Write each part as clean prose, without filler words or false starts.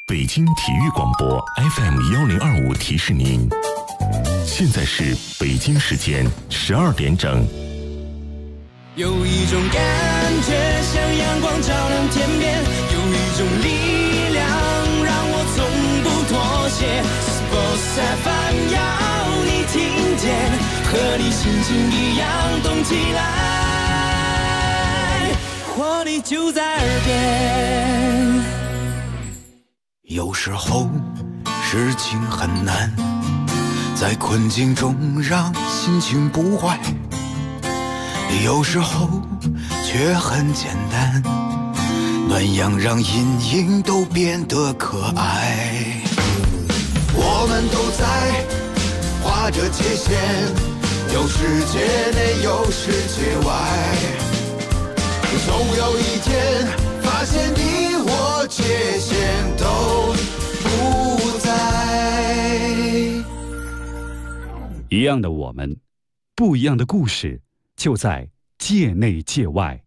北京体育广播 FM1025提示您，现在是北京时间12点整。 有一种感觉像阳光照亮天边，有一种力量让我从不妥协。Sports FM 要你听见，和你心情一样动起来，活力就在耳边。 有时候事情很难，在困境中让心情不坏，有时候却很简单，暖阳让阴影都变得可爱。我们都在画着界限，有世界内有世界外，总有一天发现你我界限都不在。 一样的我们，不一样的故事，就在界内界外。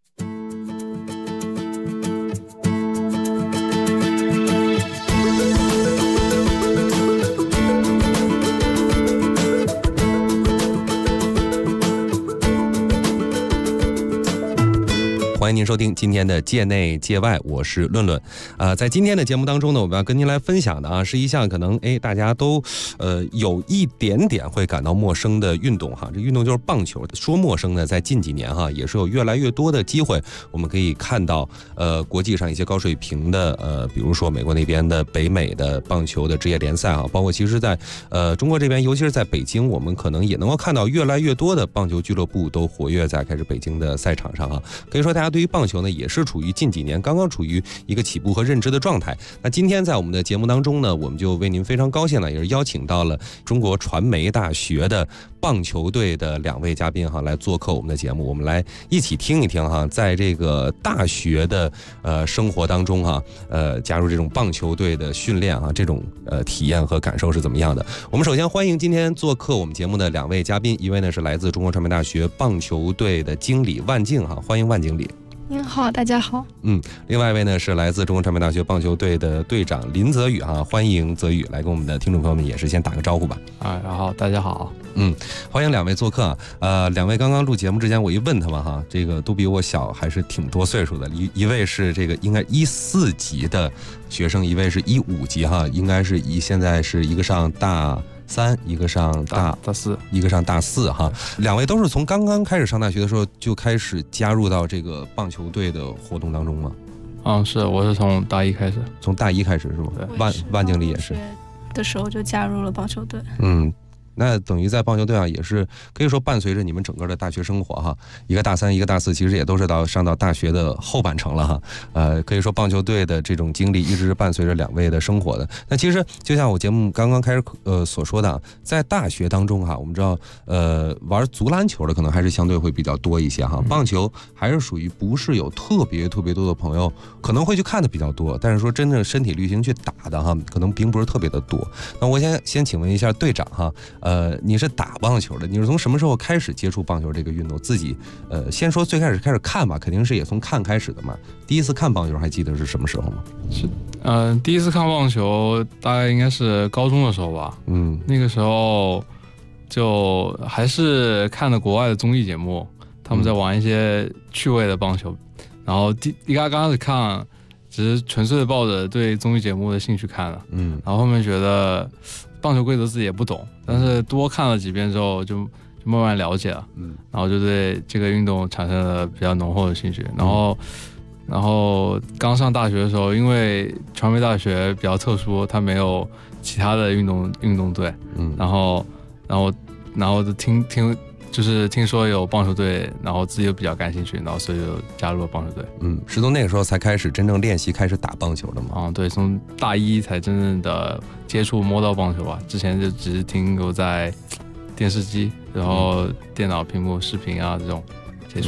欢迎您收听今天的界内界外，我是论论。在今天的节目当中呢，我们要跟您来分享的啊，是一项可能大家都有一点点会感到陌生的运动哈。这运动就是棒球。说陌生呢，在近几年哈，也是有越来越多的机会，我们可以看到国际上一些高水平的比如说美国那边的北美的棒球的职业联赛啊，包括其实在中国这边，尤其是在北京，我们可能也能够看到越来越多的棒球俱乐部都活跃在开始北京的赛场上啊。可以说大家对于棒球呢，也是处于近几年刚刚处于一个起步和认知的状态。那今天在我们的节目当中呢，我们就为您非常高兴呢，也是邀请到了中国传媒大学的棒球队的2位嘉宾哈，来做客我们的节目。我们来一起听一听哈，在这个大学的生活当中哈，加入这种棒球队的训练啊，这种体验和感受是怎么样的？我们首先欢迎今天做客我们节目的2位嘉宾，一位呢是来自中国传媒大学棒球队的经理万静哈，欢迎万经理。 您好，大家好。 另外一位呢是来自中国传媒大学棒球队的队长林泽宇哈，欢迎泽宇来跟我们的听众朋友们也是先打个招呼吧。 然后大家好。 欢迎2位做客啊。2位刚刚录节目之前，我一问他们哈，这个都比我小，还是挺多岁数的。一位是这个应该14级的学生，一位是15级哈，应该是现在是一个上大3，一个上大4，一个上大4哈。2位都是从刚刚开始上大学的时候就开始加入到这个棒球队的活动当中吗？ 是，我是从大1开始。 从大1开始是吗？万经理也是的时候就加入了棒球队。 那等于在棒球队啊，也是可以说伴随着你们整个的大学生活哈。一个大3，一个大4，其实也都是上到大学的后半程了哈。可以说棒球队的这种经历一直是伴随着2位的生活的。那其实就像我节目刚刚开始所说的啊，在大学当中哈，我们知道玩足篮球的可能还是相对会比较多一些哈。棒球还是属于不是有特别多的朋友可能会去看的比较多，但是说真正身体力行去打的哈，可能并不是特别的多。那我先请问一下队长哈。你是打棒球的，你是从什么时候开始接触棒球这个运动？自己先说最开始看吧，肯定是也从看开始的嘛。第一次看棒球还记得是什么时候吗？ 是，第一次看棒球大概应该是高中的时候吧。那个时候就还是看的国外的综艺节目，他们在玩一些趣味的棒球，然后刚开始看只是纯粹的抱着对综艺节目的兴趣看了。然后后面觉得棒球规则自己也不懂，但是多看了几遍之后就慢慢了解了。然后就对这个运动产生了比较浓厚的兴趣。然后刚上大学的时候，因为传媒大学比较特殊，它没有其他的运动队。然后就听说有棒球队，然后自己又比较感兴趣，然后所以就加入了棒球队。 是从那个时候才开始真正练习，开始打棒球的吗？ 对，从大1才真正的接触摸到棒球吧。之前就只是停留在电视机，然后电脑屏幕、视频啊这种接触。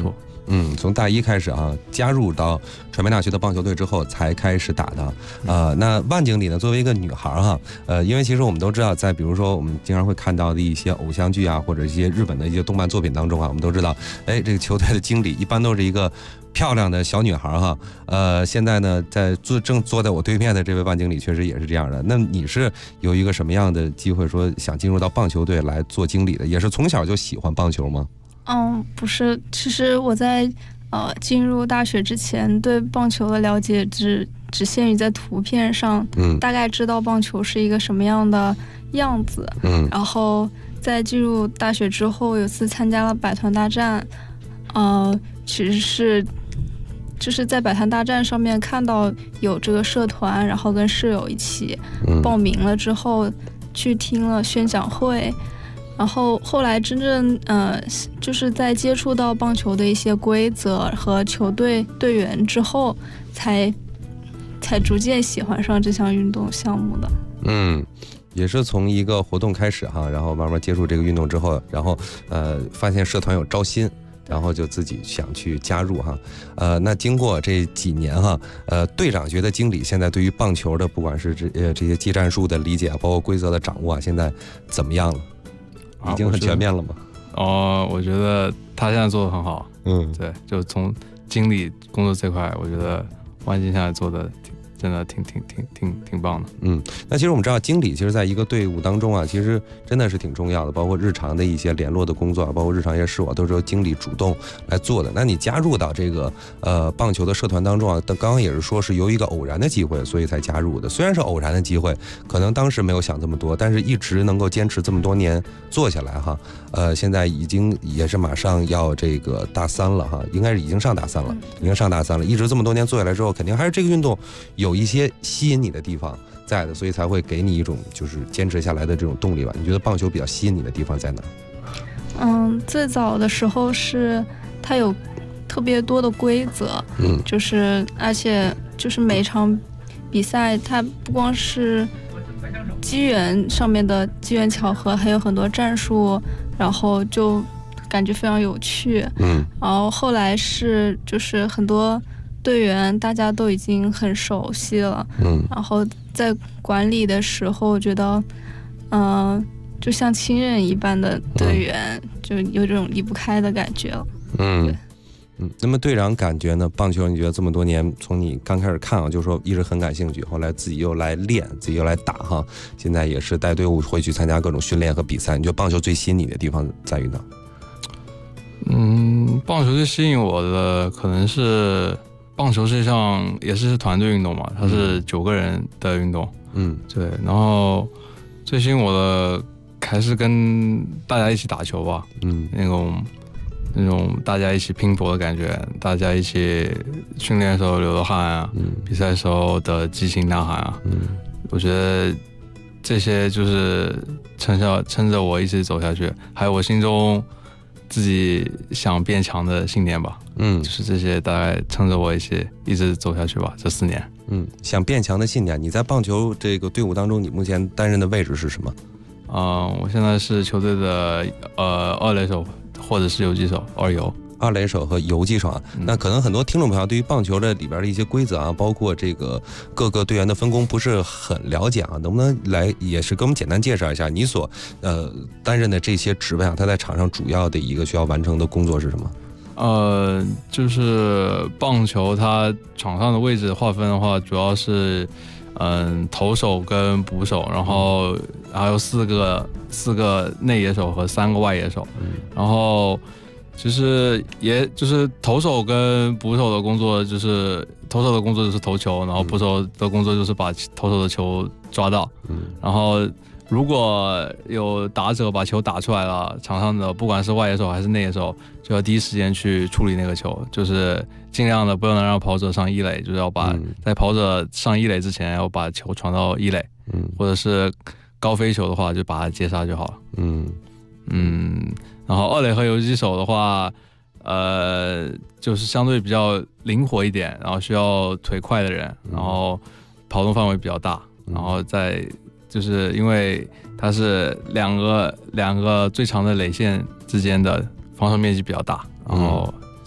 从大一开始啊，加入到传媒大学的棒球队之后才开始打的。那万经理呢，作为一个女孩哈，因为其实我们都知道，在比如说我们经常会看到的一些偶像剧啊，或者一些日本的一些动漫作品当中啊，我们都知道，这个球队的经理一般都是一个漂亮的小女孩哈。现在呢，正坐在我对面的这位万经理确实也是这样的。那你是有一个什么样的机会说想进入到棒球队来做经理的？也是从小就喜欢棒球吗？ 不是，其实我在进入大学之前对棒球的了解只限于在图片上，大概知道棒球是一个什么样的样子。然后在进入大学之后，有次参加了百团大战，其实是就是在百团大战上面看到有这个社团，然后跟室友一起报名了之后，去听了宣讲会。然后后来真正就是在接触到棒球的一些规则和球队队员之后，才逐渐喜欢上这项运动项目的。 也是从一个活动开始哈，然后慢慢接触这个运动之后，然后发现社团有招新，然后就自己想去加入哈。那经过这几年哈，队长学的经理现在对于棒球的不管是这些技战术的理解，包括规则的掌握，现在怎么样了？已经很全面了吗？ 我觉得他现在做得很好。对，就从经理工作这块，我觉得万金现在做的真的挺棒的。 那其实我们知道，经理其实在一个队伍当中啊，其实真的是挺重要的，包括日常的一些联络的工作，包括日常一些事务，都是由经理主动来做的。那你加入到这个棒球的社团当中啊，刚刚也是说是由一个偶然的机会，所以才加入的。虽然是偶然的机会，可能当时没有想这么多，但是一直能够坚持这么多年做下来哈。现在已经也是马上要这个大三了哈，应该是已经上大三了，一直这么多年做下来之后，肯定还是这个运动有一些吸引你的地方在的，所以才会给你一种就是坚持下来的这种动力吧。你觉得棒球比较吸引你的地方在哪？ 最早的时候是它有特别多的规则，就是而且就是每场比赛它不光是机缘上面的机缘巧合，还有很多战术，然后就感觉非常有趣。然后后来是就是很多队员大家都已经很熟悉了，然后在管理的时候觉得就像亲人一般的队员，就有这种离不开的感觉了。 那么队长感觉呢？棒球你觉得这么多年，从你刚开始看啊，就说一直很感兴趣，后来自己又来练，自己又来打哈，现在也是带队伍会去参加各种训练和比赛。你觉得棒球最吸引你的地方在于哪？ 棒球最吸引我的可能是棒球是一项也是团队运动嘛，它是9个人的运动。对，然后最吸引我的还是跟大家一起打球吧。那种大家一起拼搏的感觉，大家一起训练的时候流的汗啊，比赛的时候的激情呐喊啊，我觉得这些就是撑着我一直走下去，还有我心中自己想变强的信念吧。就是这些大概撑着我一直走下去吧，这4年。 想变强的信念。你在棒球这个队伍当中，你目前担任的位置是什么？ 我现在是球队的二垒手或者是游击手， 二垒手和游击手啊。那可能很多听众朋友对于棒球的里边的一些规则啊，包括这个各个队员的分工不是很了解啊，能不能来也是给我们简单介绍一下你所担任的这些职位啊，他在场上主要的一个需要完成的工作是什么？ 就是棒球它场上的位置划分的话，主要是投手跟捕手，然后还有四个内野手和3个外野手。然后其实也就是投手跟捕手的工作，就是投手的工作就是投球，然后捕手的工作就是把投手的球抓到。然后如果有打者把球打出来了，场上的不管是外野手还是内野手，就要第一时间去处理那个球，就是尽量的不能让跑者上一垒，就是要把在跑者上一垒之前要把球传到一垒，或者是高飞球的话就把它接杀就好了。然后二垒和游击手的话，就是相对比较灵活一点，然后需要腿快的人，然后跑动范围比较大，然后再就是因为它是两个最长的垒线之间的防守面积比较大，然后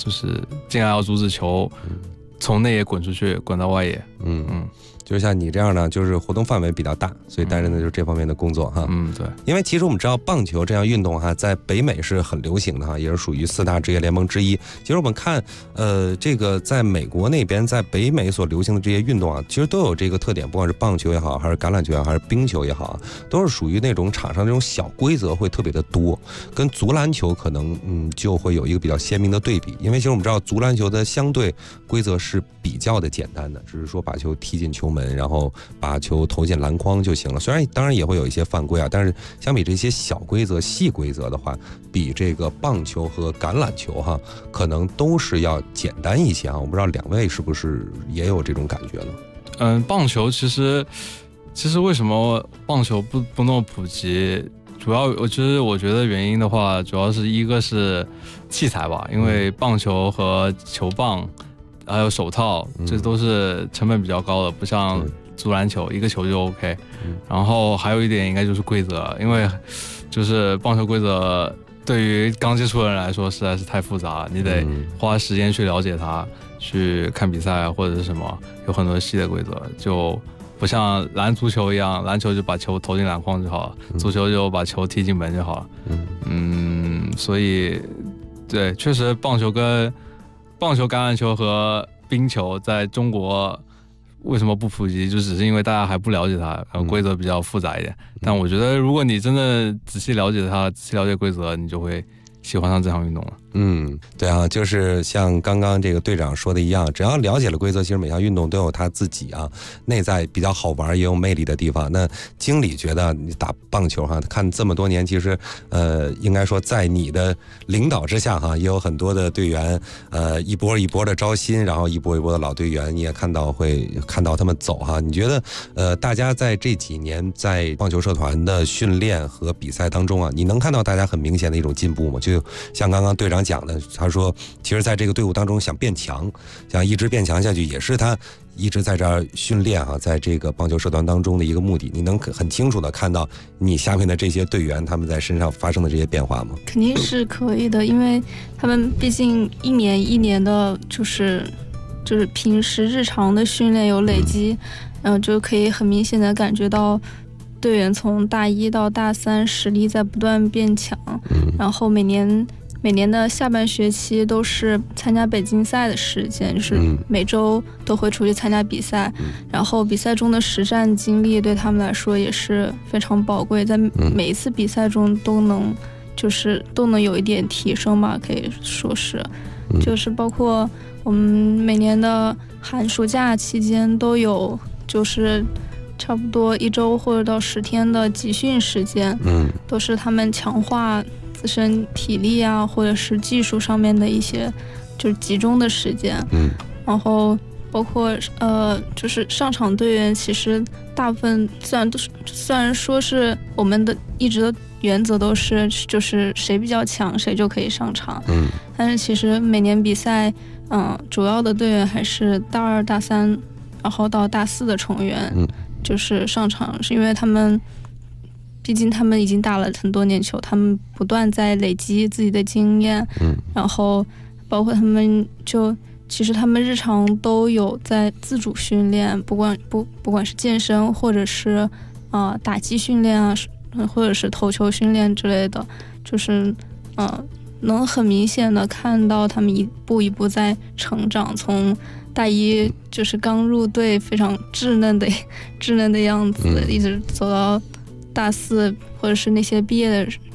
就是尽量要阻止球从内野滚出去，滚到外野。 就像你这样呢，就是活动范围比较大，所以担任的就是这方面的工作哈。 对。 因为其实我们知道棒球这样运动哈，在北美是很流行的哈，也是属于4大职业联盟之一。其实我们看，这个在美国那边，在北美所流行的这些运动啊，其实都有这个特点，不管是棒球也好，还是橄榄球也好，还是冰球也好，都是属于那种场上这种小规则会特别的多，跟足篮球可能就会有一个比较鲜明的对比。因为其实我们知道足篮球的相对规则是比较的简单的，只是说把球踢进球门，然后把球投进篮筐就行了。虽然当然也会有一些犯规啊，但是相比这些小规则、细规则的话，比这个棒球和橄榄球哈，可能都是要简单一些啊。我不知道2位是不是也有这种感觉呢？ 棒球其实为什么棒球不那么普及？主要我觉得原因的话，主要是一个是器材吧，因为棒球和球棒还有手套，这都是成本比较高的，不像足篮球一个球就 OK。然后还有一点应该就是规则，因为就是棒球规则对于刚接触的人来说实在是太复杂了，你得花时间去了解它，去看比赛或者是什么，有很多细的规则，就不像足球一样，篮球就把球投进篮筐就好了，足球就把球踢进门就好了。所以对，确实棒球、橄榄球和冰球在中国为什么不普及，就只是因为大家还不了解它，然后规则比较复杂一点。但我觉得如果你真的仔细了解它，仔细了解规则，你就会喜欢上这项运动了。 对啊，就是像刚刚这个队长说的一样，只要了解了规则，其实每项运动都有他自己啊内在比较好玩也有魅力的地方。那经理觉得你打棒球哈，看这么多年，其实应该说在你的领导之下哈，也有很多的队员一波一波的招新，然后一波一波的老队员，你也会看到他们走哈。你觉得大家在这几年在棒球社团的训练和比赛当中啊，你能看到大家很明显的一种进步吗？就像刚刚队长讲的，他说其实在这个队伍当中想变强，想一直变强下去，也是他一直在这儿训练啊，在这个棒球社团当中的一个目的。你能很清楚的看到你下面的这些队员他们在身上发生的这些变化吗？ 肯定是可以的，因为他们毕竟一年一年的就是平时日常的训练有累积，然后就可以很明显的感觉到队员从大1到大3实力在不断变强，然后每年的下半学期都是参加北京赛的时间，就是每周都会出去参加比赛，然后比赛中的实战经历对他们来说也是非常宝贵，在每一次比赛中都能有一点提升吧，可以说是，就是包括我们每年的寒暑假期间都有，就是差不多1周或者到10天的集训时间，都是他们强化自身体力啊，或者是技术上面的一些就是集中的时间。然后包括就是上场队员，其实大部分虽然说是我们的一直的原则都是就是谁比较强谁就可以上场，但是其实每年比赛主要的队员还是大2大3然后到大4的成员就是上场，是因为毕竟他们已经打了很多年球，他们不断在累积自己的经验，然后包括他们其实他们日常都有在自主训练，不管是健身或者是打击训练啊，或者是投球训练之类的，就是能很明显的看到他们一步一步在成长，从大1就是刚入队非常稚嫩的样子，一直走到大4，或者是那些毕业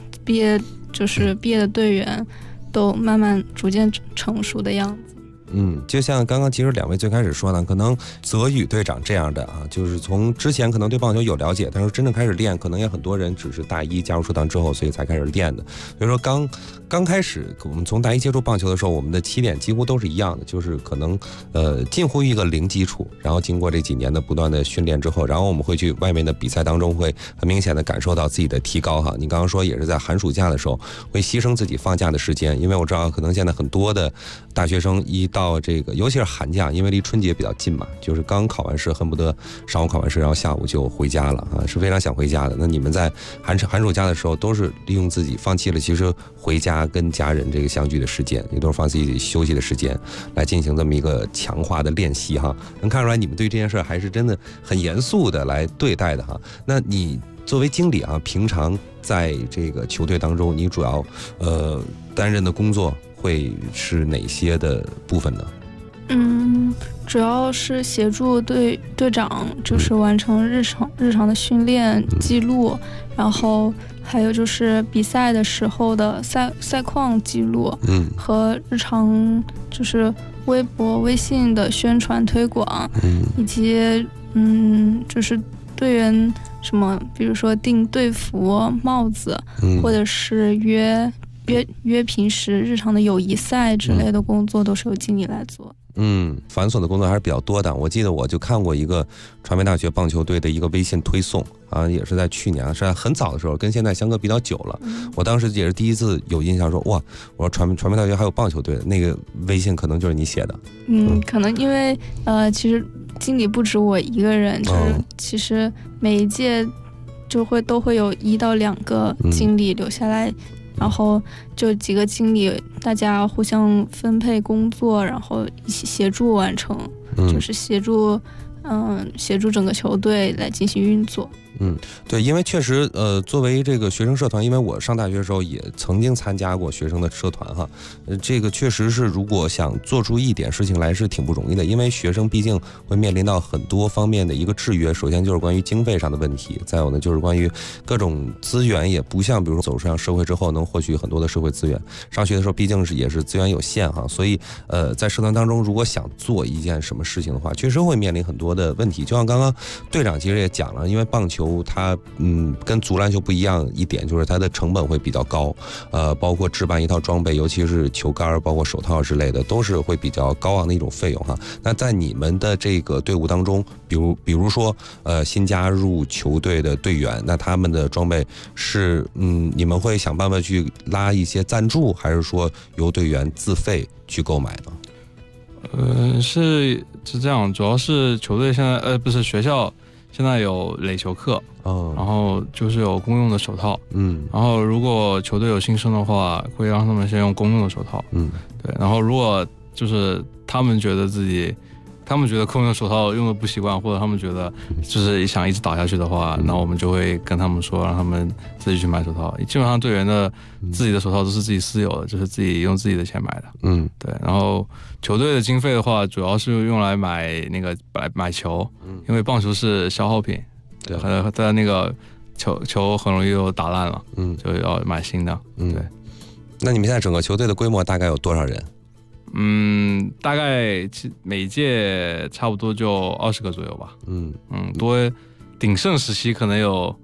的队员都慢慢逐渐成熟的样子。 就像刚刚其实2位最开始说呢，可能泽宇队长这样的啊，就是从之前可能对棒球有了解，但是真正开始练，可能也很多人只是大1加入社团之后，所以才开始练的。所以说刚开始我们从大1接触棒球的时候，我们的起点几乎都是一样的，就是可能近乎于一个零基础，然后经过这几年的不断的训练之后，然后我们会去外面的比赛当中会很明显的感受到自己的提高哈。你刚刚说也是在寒暑假的时候会牺牲自己放假的时间，因为我知道可能现在很多的大学生一到到这个，尤其是寒假，因为离春节比较近嘛，就是刚考完试，恨不得上午考完试，然后下午就回家了啊，是非常想回家的。那你们在寒暑假的时候，都是利用自己放弃了其实回家跟家人这个相聚的时间，也都是放弃自己休息的时间，来进行这么一个强化的练习哈。能看出来你们对这件事还是真的很严肃的来对待的哈。那你作为经理啊，平常在这个球队当中，你主要担任的工作会是哪些的部分呢？ 主要是协助队长，就是完成日常的训练记录，然后还有就是比赛的时候的赛况记录，和日常就是微博、微信的宣传推广，以及就是队员什么，比如说订队服、帽子，或者是约平时日常的友谊赛之类的工作，都是由经理来做。 繁琐的工作还是比较多的。我记得我就看过一个传媒大学棒球队的一个微信推送啊，也是在去年，是在很早的时候，跟现在相隔比较久了。我当时也是第一次有印象说，哇，我说传媒大学还有棒球队，那个微信可能就是你写的。 可能因为其实经理不止我一个人，就是其实每一届都会有1到2个经理留下来。然后就几个经理，大家互相分配工作，然后一起协助完成，就是协助整个球队来进行运作。 对，因为确实，作为这个学生社团，因为我上大学的时候也曾经参加过学生的社团哈，这个确实是如果想做出一点事情来是挺不容易的，因为学生毕竟会面临到很多方面的一个制约，首先就是关于经费上的问题，再有呢就是关于各种资源，也不像比如说走上社会之后能获取很多的社会资源，上学的时候毕竟也是资源有限哈，所以在社团当中如果想做一件什么事情的话，确实会面临很多的问题，就像刚刚队长其实也讲了，因为棒球它跟足篮球不一样一点，就是它的成本会比较高，包括置办一套装备，尤其是球杆包括手套之类的，都是会比较高昂的一种费用哈。那在你们的这个队伍当中，比如说新加入球队的队员，那他们的装备是你们会想办法去拉一些赞助，还是说由队员自费去购买呢？ 是这样，主要是球队现在不是学校现在有垒球课，然后就是有公用的手套，然后如果球队有新生的话，会让他们先用公用的手套，对，然后如果就是他们觉得公用的手套用的不习惯，或者他们觉得就是想一直打下去的话，那我们就会跟他们说，让他们自己去买手套。基本上队员的自己的手套都是自己私有的，就是自己用自己的钱买的。对。然后球队的经费的话，主要是用来买球，因为棒球是消耗品，对，在那个球很容易就打烂了，就要买新的。对。 那你们现在整个球队的规模大概有多少人？ 大概每届差不多就20个左右吧。多鼎盛时期可能有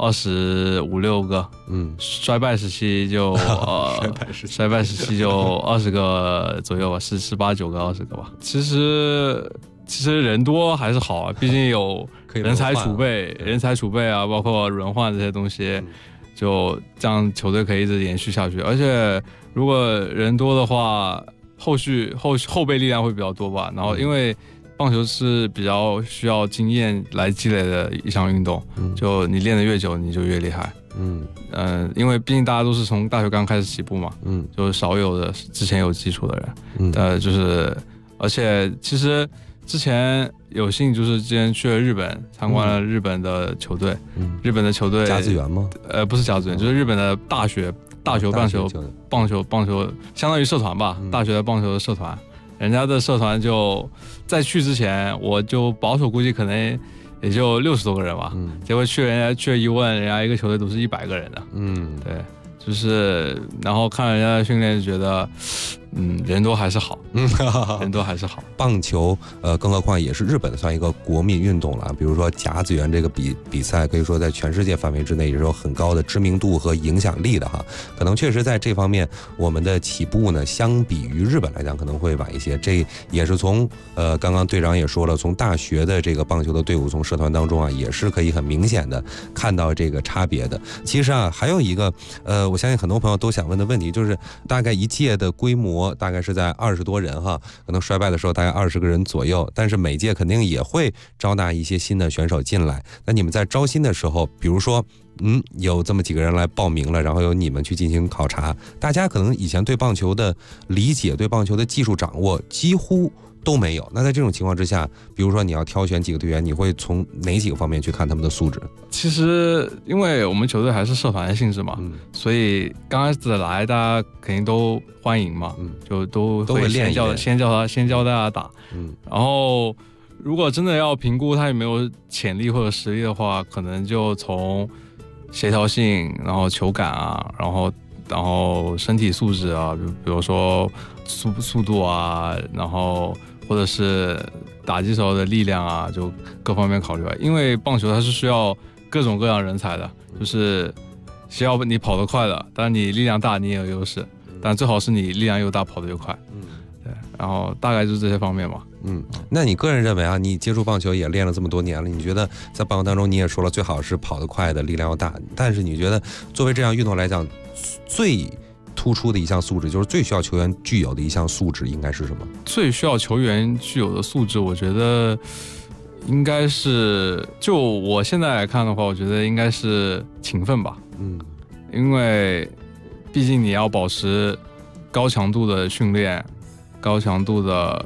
25、26个。衰败时期就衰败时期就20个左右吧，18、19个、20个吧。其实人多还是好啊，毕竟有人才储备啊，包括轮换这些东西，就这样球队可以一直延续下去。而且如果人多的话，后备力量会比较多吧，然后因为棒球是比较需要经验来积累的一项运动，就你练得越久你就越厉害。因为毕竟大家都是从大学刚开始起步嘛，就少有的之前有基础的人，就是而且其实之前有幸就是之前去了日本，参观了日本的球队，日本的球队甲子园吗？ 不是甲子园，就是日本的大学棒球相当于社团吧，大学的棒球的社团，人家的社团就在去之前，我就保守估计可能也就60多个人吧，结果人家去了一问，人家一个球队都是100个人的，对，就是然后看人家的训练就觉得，人多还是好，人多还是好。 棒球，更何况也是日本算一个国民运动了。比如说甲子园这个比赛，可以说在全世界范围之内也是有很高的知名度和影响力的哈。可能确实在这方面，我们的起步呢，相比于日本来讲可能会晚一些。这也是从刚刚队长也说了，从大学的这个棒球的队伍，从社团当中啊，也是可以很明显的看到这个差别的。其实啊，还有一个我相信很多朋友都想问的问题，就是大概一届的规模。 模大概是在20多人哈，可能衰败的时候大概20个人左右，但是每届肯定也会招纳一些新的选手进来。那你们在招新的时候，比如说有这么几个人来报名了，然后由你们去进行考察，大家可能以前对棒球的理解、对棒球的技术掌握几乎都没有。那在这种情况之下，比如说你要挑选几个队员，你会从哪几个方面去看他们的素质？ 其实因为我们球队还是社团的性质嘛，所以刚开始来大家肯定都欢迎嘛，就都会先教大家打，然后如果真的要评估他有没有潜力或者实力的话，可能就从协调性，然后球感啊，然后身体素质啊，比如说速度啊，然后或者是打击时候的力量啊，就各方面考虑。因为棒球它是需要各种各样人才的，就是需要你跑得快的，当然你力量大你也有优势，但最好是你力量又大跑得又快。对，然后大概就是这些方面嘛。 那你个人认为啊，你接触棒球也练了这么多年了，你觉得在棒球当中你也说了最好是跑得快的，力量要大，但是你觉得作为这样运动来讲，最突出的一项素质，就是最需要球员具有的一项素质应该是什么？最需要球员具有的素质，我觉得应该是，就我现在来看的话，我觉得应该是勤奋吧。因为毕竟你要保持高强度的训练，高强度的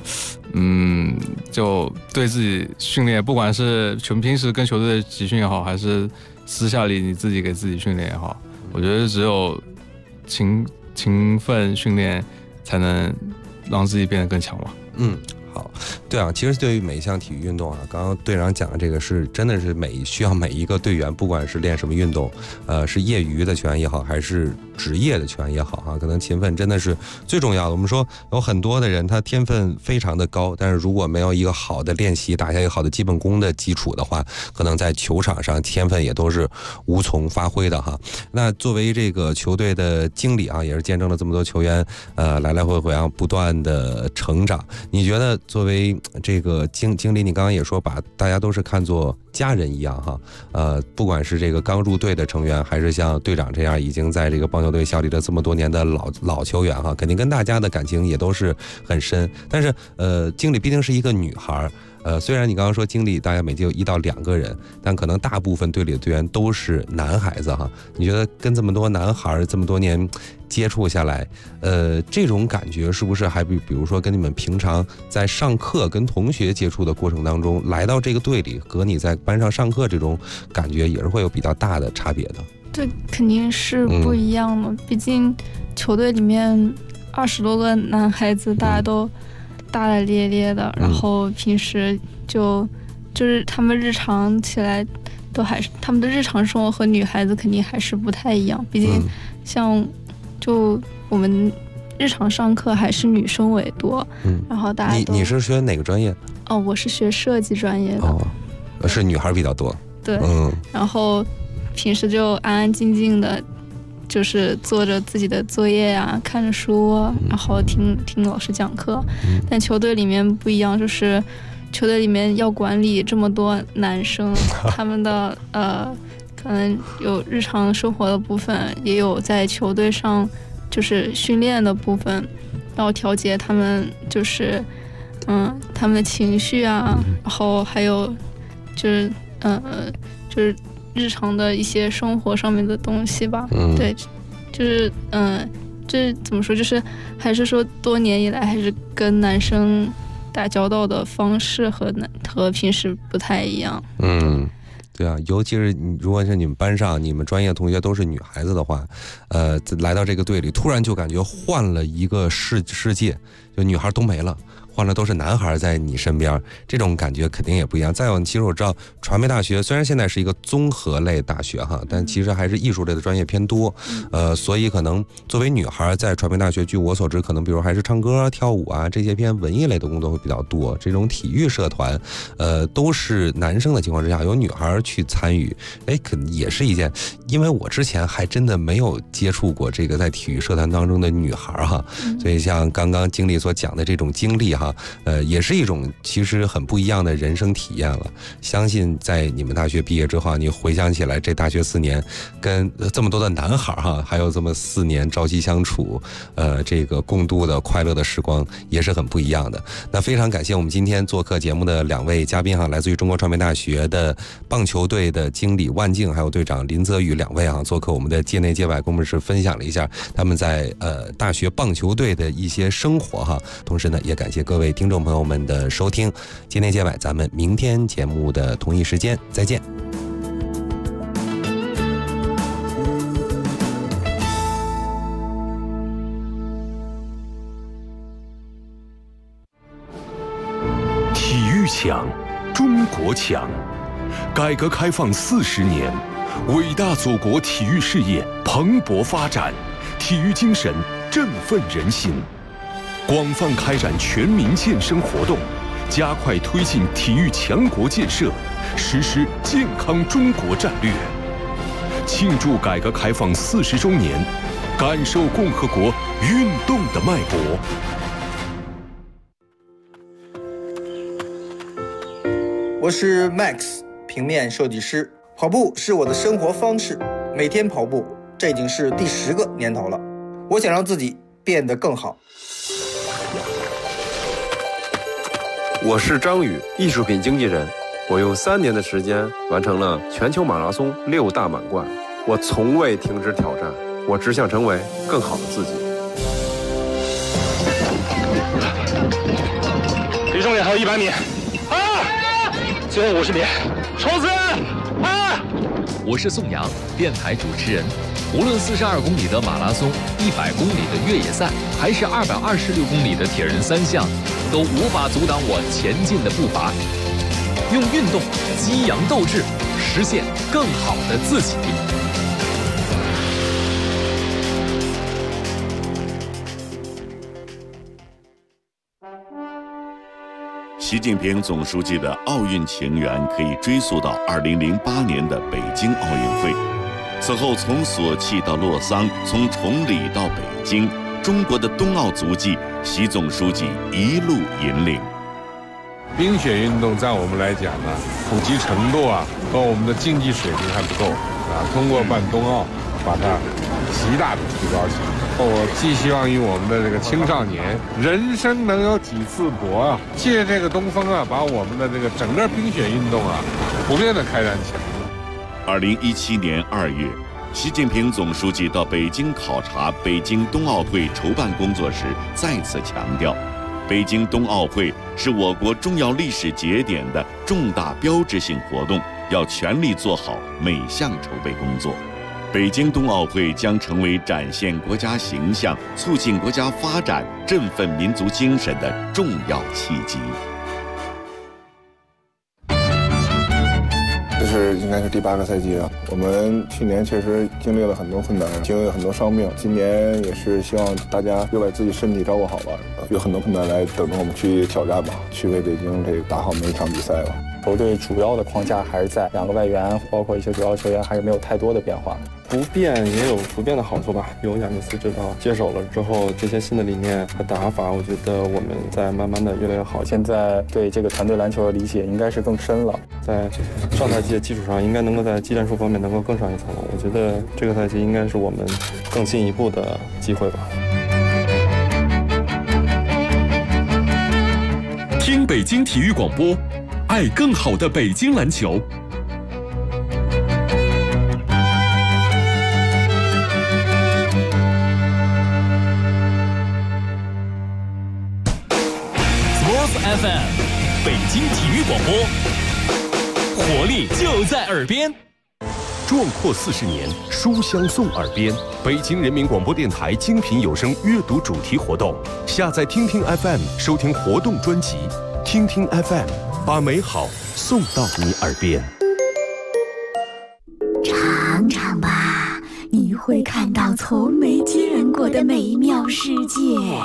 就对自己训练，不管是平时跟球队的集训也好，还是私下里你自己给自己训练也好，我觉得只有勤奋训练才能让自己变得更强嘛。好，对啊，其实对于每一项体育运动啊，刚刚队长讲的这个是真的是需要每一个队员，不管是练什么运动，是业余的球员也好，还是职业的球员也好啊，可能勤奋真的是最重要的。我们说有很多的人他天分非常的高，但是如果没有一个好的练习，打下一个好的基本功的基础的话，可能在球场上天分也都是无从发挥的哈。那作为这个球队的经理啊，也是见证了这么多球员来来回回啊不断的成长。你觉得作为这个经理，你刚刚也说把大家都是看作家人一样哈，不管是这个刚入队的成员，还是像队长这样已经在这个棒球队效力了这么多年的老球员哈，肯定跟大家的感情也都是很深。但是经理毕竟是一个女孩。虽然你刚刚说经理大概每届有1到2个人，但可能大部分队里的队员都是男孩子哈。你觉得跟这么多男孩这么多年接触下来，这种感觉是不是还比如说跟你们平常在上课跟同学接触的过程当中，来到这个队里和你在班上上课这种感觉也是会有比较大的差别的？ 这肯定是不一样的，毕竟球队里面20多个男孩子，大家都大大咧咧的，然后平时就是他们日常起来都还是他们的日常生活和女孩子肯定还是不太一样，毕竟像就我们日常上课还是女生为多，然后大家你是学哪个专业？ 我是学设计专业的。 是女孩比较多。 对，然后平时就安安静静的，就是做着自己的作业啊，看着书，然后听老师讲课。但球队里面不一样，就是球队里面要管理这么多男生，他们的可能有日常生活的部分，也有在球队上就是训练的部分，要调节他们就是他们的情绪啊，然后还有就是日常的一些生活上面的东西吧。对，就是这怎么说，就是还是说多年以来还是跟男生打交道的方式和平时不太一样。 对啊，尤其是如果是你们班上你们专业同学都是女孩子的话，来到这个队里突然就感觉换了一个世界，就女孩都没了，换了都是男孩在你身边，这种感觉肯定也不一样。再有，其实我知道传媒大学虽然现在是一个综合类大学哈，但其实还是艺术类的专业偏多，所以可能作为女孩在传媒大学，据我所知，可能比如还是唱歌、跳舞啊这些偏文艺类的工作会比较多。这种体育社团，都是男生的情况之下，有女孩去参与，可能也是一件，因为我之前还真的没有接触过这个在体育社团当中的女孩哈，所以像刚刚经理所讲的这种经历哈。 哈，也是一种其实很不一样的人生体验了。相信在你们大学毕业之后，你回想起来这大学4年跟这么多的男孩哈，还有这么4年朝夕相处，这个共度的快乐的时光也是很不一样的。那非常感谢我们今天做客节目的2位嘉宾哈，来自于中国传媒大学的棒球队的经理万静，还有队长林泽宇2位啊，做客我们的界内界外，跟我们是分享了一下他们在大学棒球队的一些生活哈。同时呢，也感谢各位听众朋友们的收听，界内界外，咱们明天节目的同一时间再见。 体育强，中国强。改革开放40年，伟大祖国体育事业蓬勃发展，体育精神振奋人心。广泛开展全民健身活动，加快推进体育强国建设，实施健康中国战略。庆祝改革开放40周年，感受共和国运动的脉搏。 我是 Max， 平面设计师。跑步是我的生活方式，每天跑步，这已经是第10个年头了。我想让自己变得更好。 我是张宇，艺术品经纪人。我用3年的时间完成了全球马拉松6大满贯。我从未停止挑战，我只想成为更好的自己。 离终点还有100米，最后50米，冲刺！ 我是宋阳，电台主持人。无论42公里的马拉松、100公里的越野赛，还是226公里的铁人3项，都无法阻挡我前进的步伐。用运动激扬斗志，实现更好的自己。 习近平总书记的奥运情缘可以追溯到2008年的北京奥运会。此后，从索契到洛桑，从崇礼到北京，中国的冬奥足迹，习总书记一路引领。 冰雪运动在我们来讲呢，普及程度和我们的竞技水平还不够通过办冬奥，把它极大的提高起来。我寄希望于我们的这个青少年，人生能有几次搏借这个东风把我们的这个整个冰雪运动普遍的开展起来。 2017年2月，习近平总书记到北京考察北京冬奥会筹办工作时，再次强调，北京冬奥会是我国重要历史节点的重大标志性活动，要全力做好每项筹备工作。北京冬奥会将成为展现国家形象、促进国家发展、振奋民族精神的重要契机。 这是应该是第8个赛季了。我们去年确实经历了很多困难，经历了很多伤病。今年也是希望大家又把自己身体照顾好吧，有很多困难来等着我们去挑战吧，去为北京这个打好每一场比赛吧。 球队主要的框架还是在2个外援，包括一些主要球员，还是没有太多的变化。 不变也有不变的好处吧。有亚尼斯指导接手了之后，这些新的理念和打法，我觉得我们在慢慢的越来越好。 现在对这个团队篮球的理解应该是更深了， 在上赛季的基础上，应该能够在技战术方面能够更上一层楼。我觉得这个赛季应该是我们更进一步的机会吧。 听北京体育广播，爱更好的北京篮球。 FM 北京体育广播，活力就在耳边。 壮阔40年，书香送耳边。北京人民广播电台精品有声阅读主题活动，下载听听 FM 收听活动专辑，听听 FM 把美好送到你耳边。 尝尝吧，你会看到从没见过的美妙世界。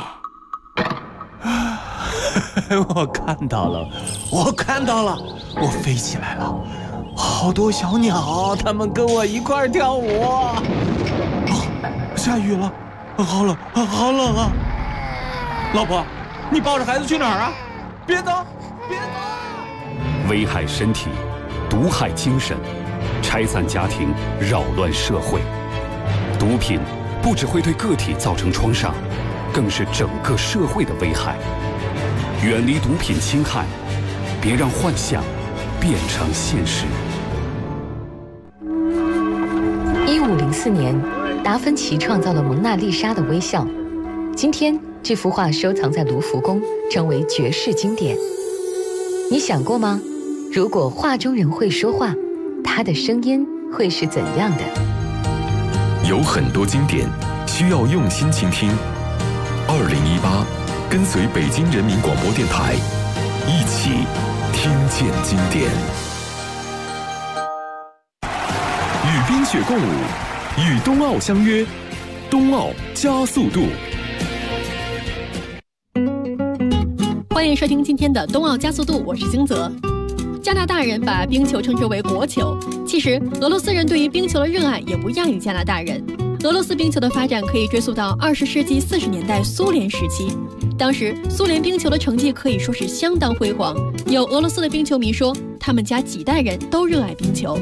我看到了，我飞起来了，好多小鸟，它们跟我一块跳舞。下雨了，好冷啊！老婆， 你抱着孩子去哪儿啊？别走，别走！ 危害身体，毒害精神，拆散家庭，扰乱社会。毒品不只会对个体造成创伤，更是整个社会的危害。远离毒品侵害，别让幻想变成现实。 1504年，达芬奇创造了蒙娜丽莎的微笑。今天，这幅画收藏在卢浮宫，成为绝世经典。你想过吗？如果画中人会说话，他的声音会是怎样的？ 有很多经典需要用心倾听。2018，跟随北京人民广播电台，一起听见经典。与冰雪共舞，与冬奥相约，冬奥加速度。 欢迎收听今天的冬奥加速度，我是金泽。加拿大人把冰球称之为国球，其实俄罗斯人对于冰球的热爱也不亚于加拿大人。俄罗斯冰球的发展可以追溯到20世纪40年代苏联时期，当时苏联冰球的成绩可以说是相当辉煌。有俄罗斯的冰球迷说，他们家几代人都热爱冰球。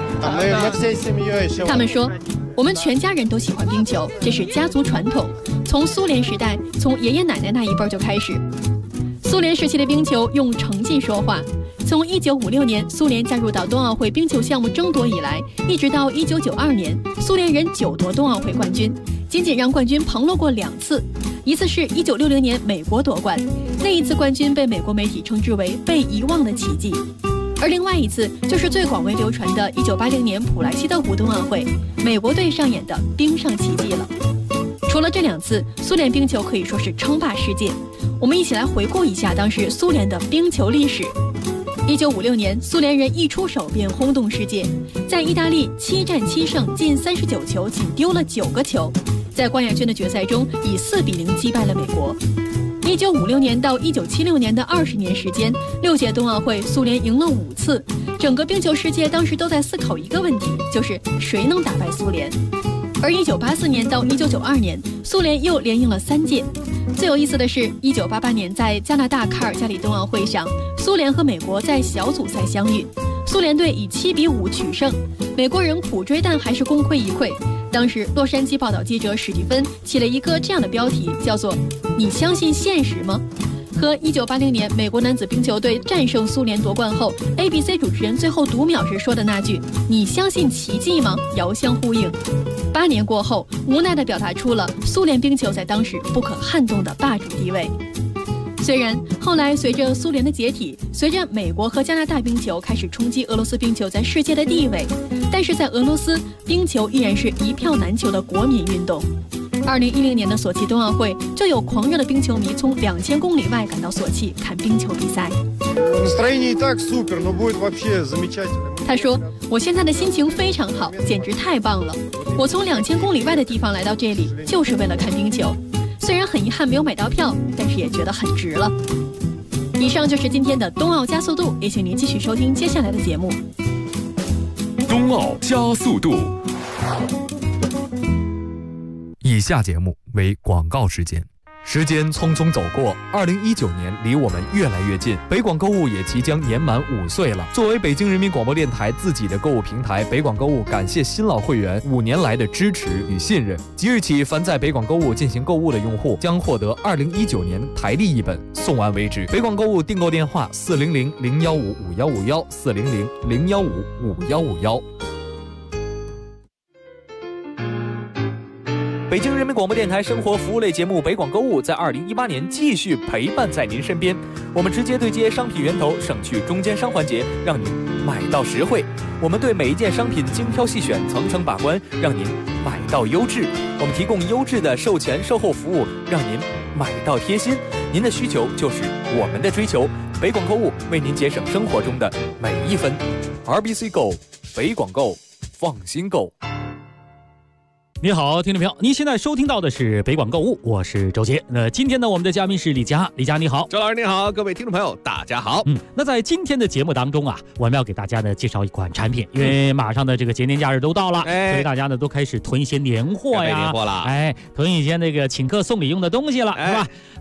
他们说，我们全家人都喜欢冰球，这是家族传统，从苏联时代，从爷爷奶奶那一辈就开始。苏联时期的冰球用成绩说话，从1956年苏联加入到冬奥会冰球项目争夺以来，一直到1992年，苏联人9夺冬奥会冠军，仅仅让冠军旁落过2次，一次是1960年美国夺冠，那一次冠军被美国媒体称之为被遗忘的奇迹，而另外一次就是最广为流传的1980年普莱希特湖冬奥会，美国队上演的冰上奇迹了。除了这2次，苏联冰球可以说是称霸世界。我们一起来回顾一下当时苏联的冰球历史。1956年，苏联人一出手便轰动世界，在意大利7战7胜，进39球，仅丢了9个球，在冠亚军的决赛中以4比0击败了美国。1956年到1976年的20年时间，6届冬奥会，苏联赢了5次。整个冰球世界当时都在思考一个问题，就是谁能打败苏联。而1984年到1992年，苏联又连赢了3届。最有意思的是，1988年在加拿大卡尔加里冬奥会上，苏联和美国在小组赛相遇，苏联队以7比5取胜，美国人苦追但还是功亏一篑。当时洛杉矶报道记者史蒂芬起了一个这样的标题，叫做“你相信现实吗？”和1980年美国男子冰球队战胜苏联夺冠后 ABC 主持人最后读秒时说的那句“你相信奇迹吗”遥相呼应。8年过后，无奈地表达出了苏联冰球在当时不可撼动的霸主地位。虽然后来随着苏联的解体，随着美国和加拿大冰球开始冲击俄罗斯冰球在世界的地位，但是在俄罗斯，冰球依然是一票难求的国民运动。2010年的索契冬奥会，就有狂热的冰球迷从2000公里外赶到索契看冰球比赛。他说：“我现在的心情非常好，简直太棒了！我从2000公里外的地方来到这里，就是为了看冰球。虽然很遗憾没有买到票，但是也觉得很值了。”以上就是今天的冬奥加速度，也请您继续收听接下来的节目。 冬奥加速度。 以下节目为广告时间。时间匆匆走过，2019年离我们越来越近，北广购物也即将年满5岁了。作为北京人民广播电台自己的购物平台，北广购物感谢新老会员5年来的支持与信任。即日起，凡在北广购物进行购物的用户将获得2019年台历一本，送完为止。北广购物订购电话400-015-5151，400-015-5151。北京人民广播电台生活服务类节目北广购物在2018年继续陪伴在您身边。我们直接对接商品源头，省去中间商环节，让您买到实惠。我们对每一件商品精挑细选，层层把关，让您买到优质。我们提供优质的售前售后服务，让您买到贴心。您的需求就是我们的追求。北广购物为您节省生活中的每一分。RBC Go， 北广购，放心购。 你好，听众朋友，您现在收听到的是北广购物，我是周杰。今天呢，我们的嘉宾是李佳，李佳你好， 周老师你好，各位听众朋友大家好。 那在今天的节目当中啊，我们要给大家呢介绍一款产品，因为马上的这个节年假日都到了，所以大家呢都开始囤一些年货呀， 年货了， 囤一些那个请客送礼用的东西了，是吧？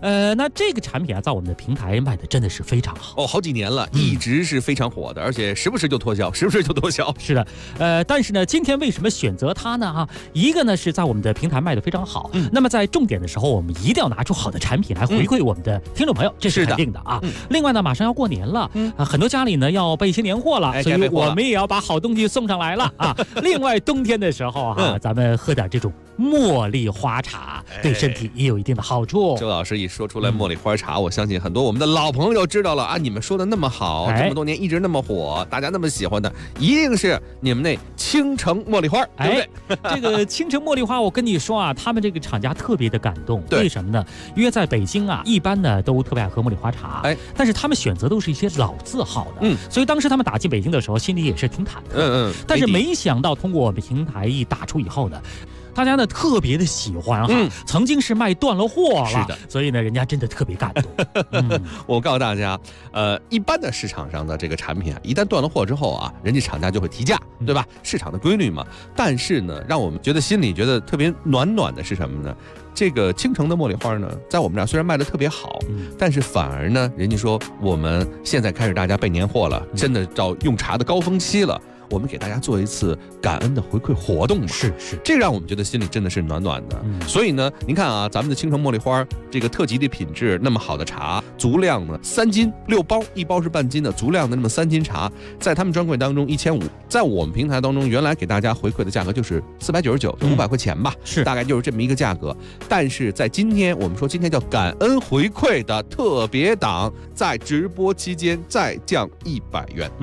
那这个产品啊，在我们的平台卖的真的是非常好好几年了，一直是非常火的，而且时不时就脱销，时不时就脱销。 是的，但是呢，今天为什么选择它呢？一个呢是在我们的平台卖的非常好，那么在重点的时候，我们一定要拿出好的产品来回馈我们的听众朋友，这是肯定的啊。另外呢，马上要过年了，很多家里呢要备一些年货了，所以我们也要把好东西送上来了啊。另外，冬天的时候咱们喝点这种茉莉花茶，对身体也有一定的好处。 周老师一说出来茉莉花茶，我相信很多我们的老朋友知道了啊！你们说的那么好，这么多年一直那么火，大家那么喜欢的，一定是你们那青城茉莉花，对不对？ 这个青城茉莉花，我跟你说啊，他们这个厂家特别的感动。为什么呢？因为在北京啊，一般呢都特别爱喝茉莉花茶，但是他们选择都是一些老字号的，所以当时他们打进北京的时候，心里也是挺忐忑，但是没想到通过我们平台一打出以后呢，大家呢特别的喜欢曾经是卖断了货了，是的，所以呢人家真的特别感动。 我告诉大家，一般的市场上的这个产品啊，一旦断了货之后啊，人家厂家就会提价，对吧？市场的规律嘛。但是呢，让我们觉得心里觉得特别暖暖的是什么呢？这个青城的茉莉花呢，在我们这儿虽然卖得特别好，但是反而呢，人家说我们现在开始大家备年货了，真的到用茶的高峰期了。我们给大家做一次感恩的回馈活动嘛， 是， 这让我们觉得心里真的是暖暖的。所以呢，您看啊，咱们的青城茉莉花这个特级的品质，那么好的茶，足量呢3斤6包，1包是半斤的，足量的那么3斤茶，在他们专柜当中1500，在我们平台当中原来给大家回馈的价格就是499，500块钱吧， 是， 大概就是这么一个价格。但是在今天，我们说今天叫感恩回馈的特别档，在直播期间再降100元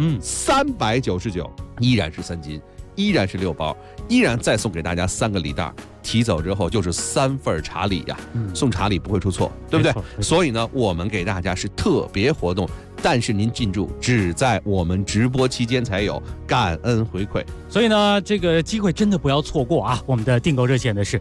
，399。依然是3斤，依然是6包，依然再送给大家3个礼袋，提走之后就是3份茶礼呀，送茶礼不会出错，对不对？所以呢，我们给大家是特别活动，但是您记住，只在我们直播期间才有感恩回馈。 所以呢，这个机会真的不要错过啊！我们的订购热线呢是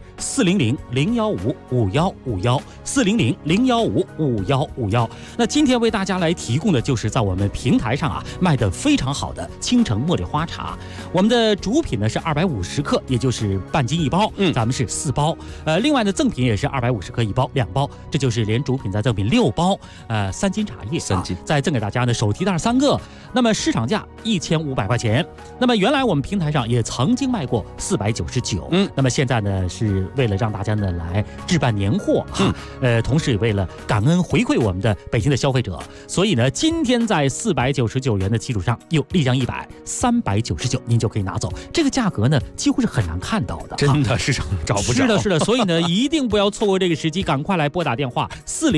400-015-5151，400-015-5151。那今天为大家来提供的就是在我们平台上啊卖的非常好的青城茉莉花茶。我们的主品呢是250克，也就是半斤1包，咱们是4包。另外呢赠品也是250克1包2包，这就是连主品再赠品6包，3斤茶叶 ，3斤， 再赠给大家呢手提袋3个。那么市场价1500块钱。那么原来我们平台上也曾经卖过499，那么现在呢是为了让大家呢来置办年货同时也为了感恩回馈我们的北京的消费者，所以呢今天在499元的基础上又立降100，399您就可以拿走。这个价格呢几乎是很难看到的， 真的市场找不着。 是的，所以呢一定不要错过这个时机，赶快来拨打电话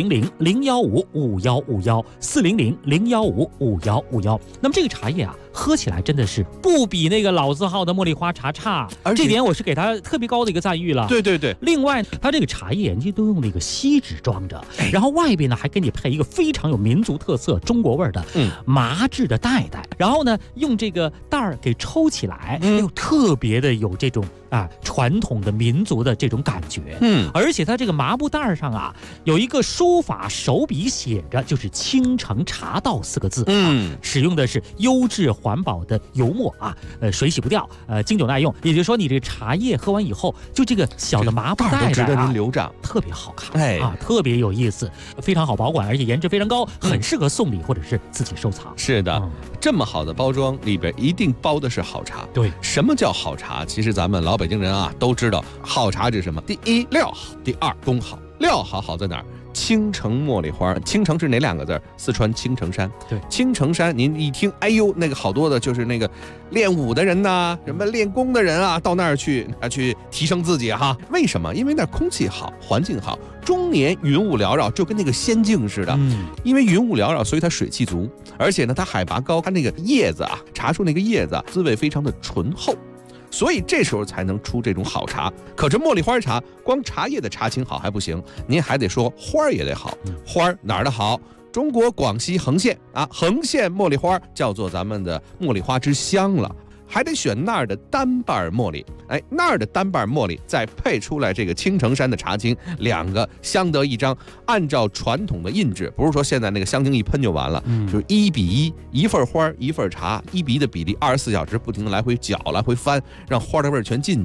400-015-5151，400-015-5151。那么这个茶叶啊喝起来真的是不比那个老字号的茉莉花茶差，这点我是给它特别高的一个赞誉了。 对对对。 另外，它这个茶叶人家都用那个锡纸装着，然后外边呢还给你配一个非常有民族特色中国味的麻质的袋袋，然后呢用这个袋儿给抽起来，又特别的有这种传统的民族的这种感觉。而且它这个麻布袋上啊有一个书法手笔写着就是青城茶道4个字，使用的是优质环保的油墨啊，水洗不掉，经久耐用。也就是说，你这个茶叶喝完以后，就这个小的麻布袋都值得您留着， 特别好看，特别有意思，非常好保管，而且颜值非常高，很适合送礼或者是自己收藏。 是的，这么好的包装里边一定包的是好茶。 对， 什么叫好茶？其实咱们老北京人啊都知道，好茶是什么？第一料好，第二工好。料好在哪儿？青城茉莉花，青城是哪2个字？四川青城山。 对， 青城山，您一听，哎呦，那个好多的就是那个练武的人呐，什么练功的人啊，到那儿去提升自己哈。为什么？因为那空气好，环境好，终年云雾缭绕，就跟那个仙境似的。因为云雾缭绕，所以它水气足，而且呢，它海拔高，它那个叶子啊，茶树那个叶子滋味非常的醇厚。所以这时候才能出这种好茶。可是茉莉花茶，光茶叶的茶青好还不行，您还得说花儿也得好。花儿哪儿的好？中国广西横县横县茉莉花叫做咱们的茉莉花之乡了。还得选那儿的单瓣茉莉，那儿的单瓣茉莉再配出来这个青城山的茶青，2个相得益彰。按照传统的印制，不是说现在那个香精一喷就完了，就是1比1，一份花一份茶，1比1的比例，24小时不停的来回搅来回翻，让花的味儿全进去。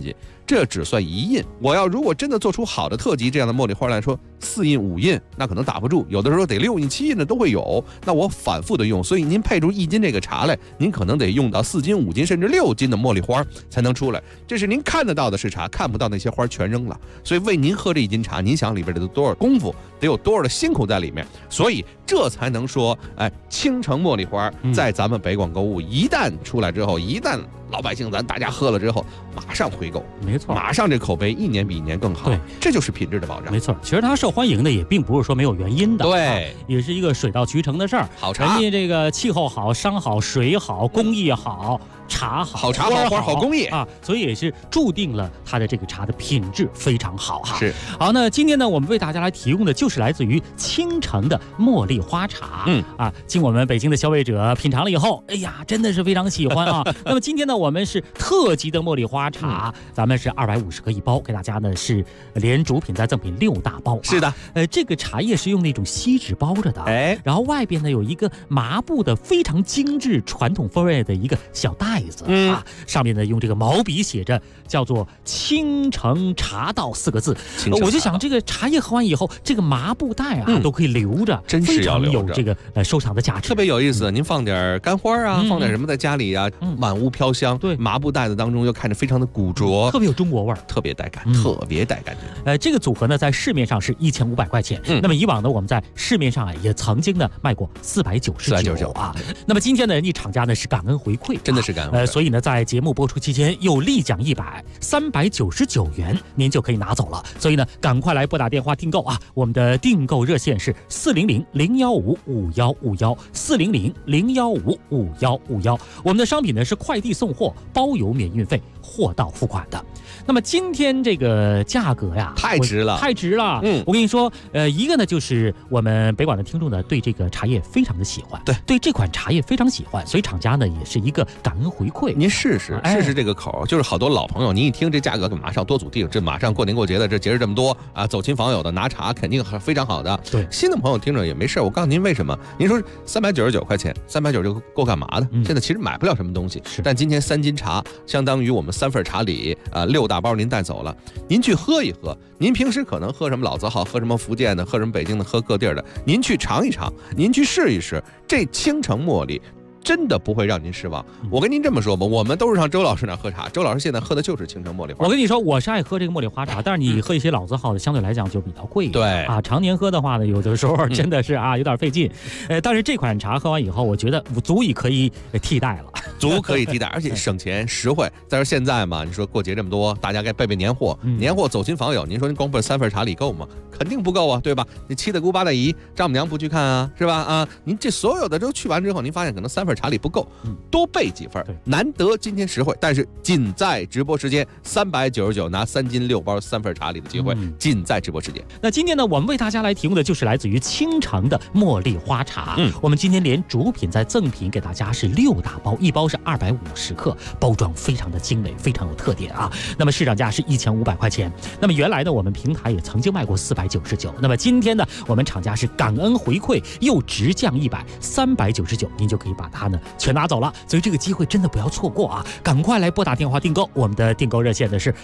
这只算1印。我要如果真的做出好的特级这样的茉莉花来说，4印5印那可能打不住，有的时候得6印7印的都会有。那我反复的用，所以您配出1斤这个茶来，您可能得用到4斤5斤甚至6斤的茉莉花才能出来。这是您看得到的是茶，看不到那些花全扔了。所以为您喝这1斤茶，您想里边得多少功夫，得有多少的辛苦在里面，所以这才能说，青城茉莉花在咱们北广购物一旦出来之后，一旦老百姓大家喝了之后，马上回购， 没错， 马上这口碑1年比1年更好， 对， 这就是品质的保障。 没错，其实它受欢迎的也并不是说没有原因的， 对， 也是一个水到渠成的事儿。 好茶， 人家这个气候好，商好，水好，工艺好。茶好， 好茶好花好工艺啊，所以也是注定了它的这个茶的品质非常好哈。 是， 好，那今天呢，我们为大家来提供的就是来自于青城的茉莉花茶。经我们北京的消费者品尝了以后，哎呀，真的是非常喜欢啊。那么今天呢，我们是特级的茉莉花茶，咱们是250克1包，给大家呢是连主品再赠品6大包。 是的， 这个茶叶是用那种锡纸包着的，然后外边呢有一个麻布的非常精致传统风味的一个小袋子上面呢用这个毛笔写着叫做青城茶道4个字。我就想这个茶叶喝完以后，这个麻布袋都可以留着， 真是要留着， 有这个收藏的价值， 特别有意思。您放点干花放点什么在家里满屋飘香。对，麻布袋子当中又看着非常的古拙， 特别有中国味儿， 特别带感，特别带感觉。 这个组合呢在市面上是1500块钱，那么以往呢我们在市面上也曾经呢卖过499啊。那么今天呢人家厂家呢是感恩回馈， 真的是感恩。 所以呢，在节目播出期间又立奖100，399元您就可以拿走了。所以呢，赶快来拨打电话订购啊！我们的订购热线是400-015-5151，400-015-5151。我们的商品呢是快递送货，包邮免运费，货到付款的。那么今天这个价格呀， 太值了， 太值了。我跟你说，一个呢就是我们北广的听众呢对这个茶叶非常的喜欢，对这款茶叶非常喜欢，所以厂家呢也是一个感恩回馈。 您试试这个口，就是好多老朋友，您一听这价格，马上多组订，这马上过年过节的，这节日这么多啊，走亲访友的拿茶肯定非常好的。 对， 新的朋友听着也没事，我告诉您为什么？您说399块钱，399够干嘛的？现在其实买不了什么东西，但今天3斤茶相当于我们3份茶礼6大包您带走了，您去喝一喝。您平时可能喝什么老字号，喝什么福建的，喝什么北京的，喝各地儿的，您去尝一尝，您去试一试，这青城茉莉真的不会让您失望。我跟您这么说吧，我们都是上周老师那喝茶，周老师现在喝的就是青城茉莉花。 我跟你说，我是爱喝这个茉莉花茶，但是你喝一些老字号的，相对来讲就比较贵。 对啊，常年喝的话呢，有的时候真的是有点费劲。但是这款茶喝完以后，我觉得足以可以替代了， 足可以替代，而且省钱实惠。再说现在嘛，你说过节这么多，大家该备年货，年货走亲访友，您说您光奔3份茶礼够吗？肯定不够啊，对吧？你七大姑八大姨丈母娘不去看啊，是吧？啊，您这所有的都去完之后，您发现可能3份茶礼不够，多备几份，难得今天实惠，但是仅在直播时间399拿3斤6包3份茶礼的机会，仅在直播时间。 那今天呢，我们为大家来提供的就是来自于青城的茉莉花茶。我们今天连主品再赠品给大家是6大包，一包是250克，包装非常的精美，非常有特点啊。那么市场价是1500块钱。那么原来呢，我们平台也曾经卖过499。那么今天呢，我们厂家是感恩回馈，又直降100，399，您就可以把它呢全拿走了。所以这个机会真的不要错过啊！赶快来拨打电话订购，我们的订购热线呢是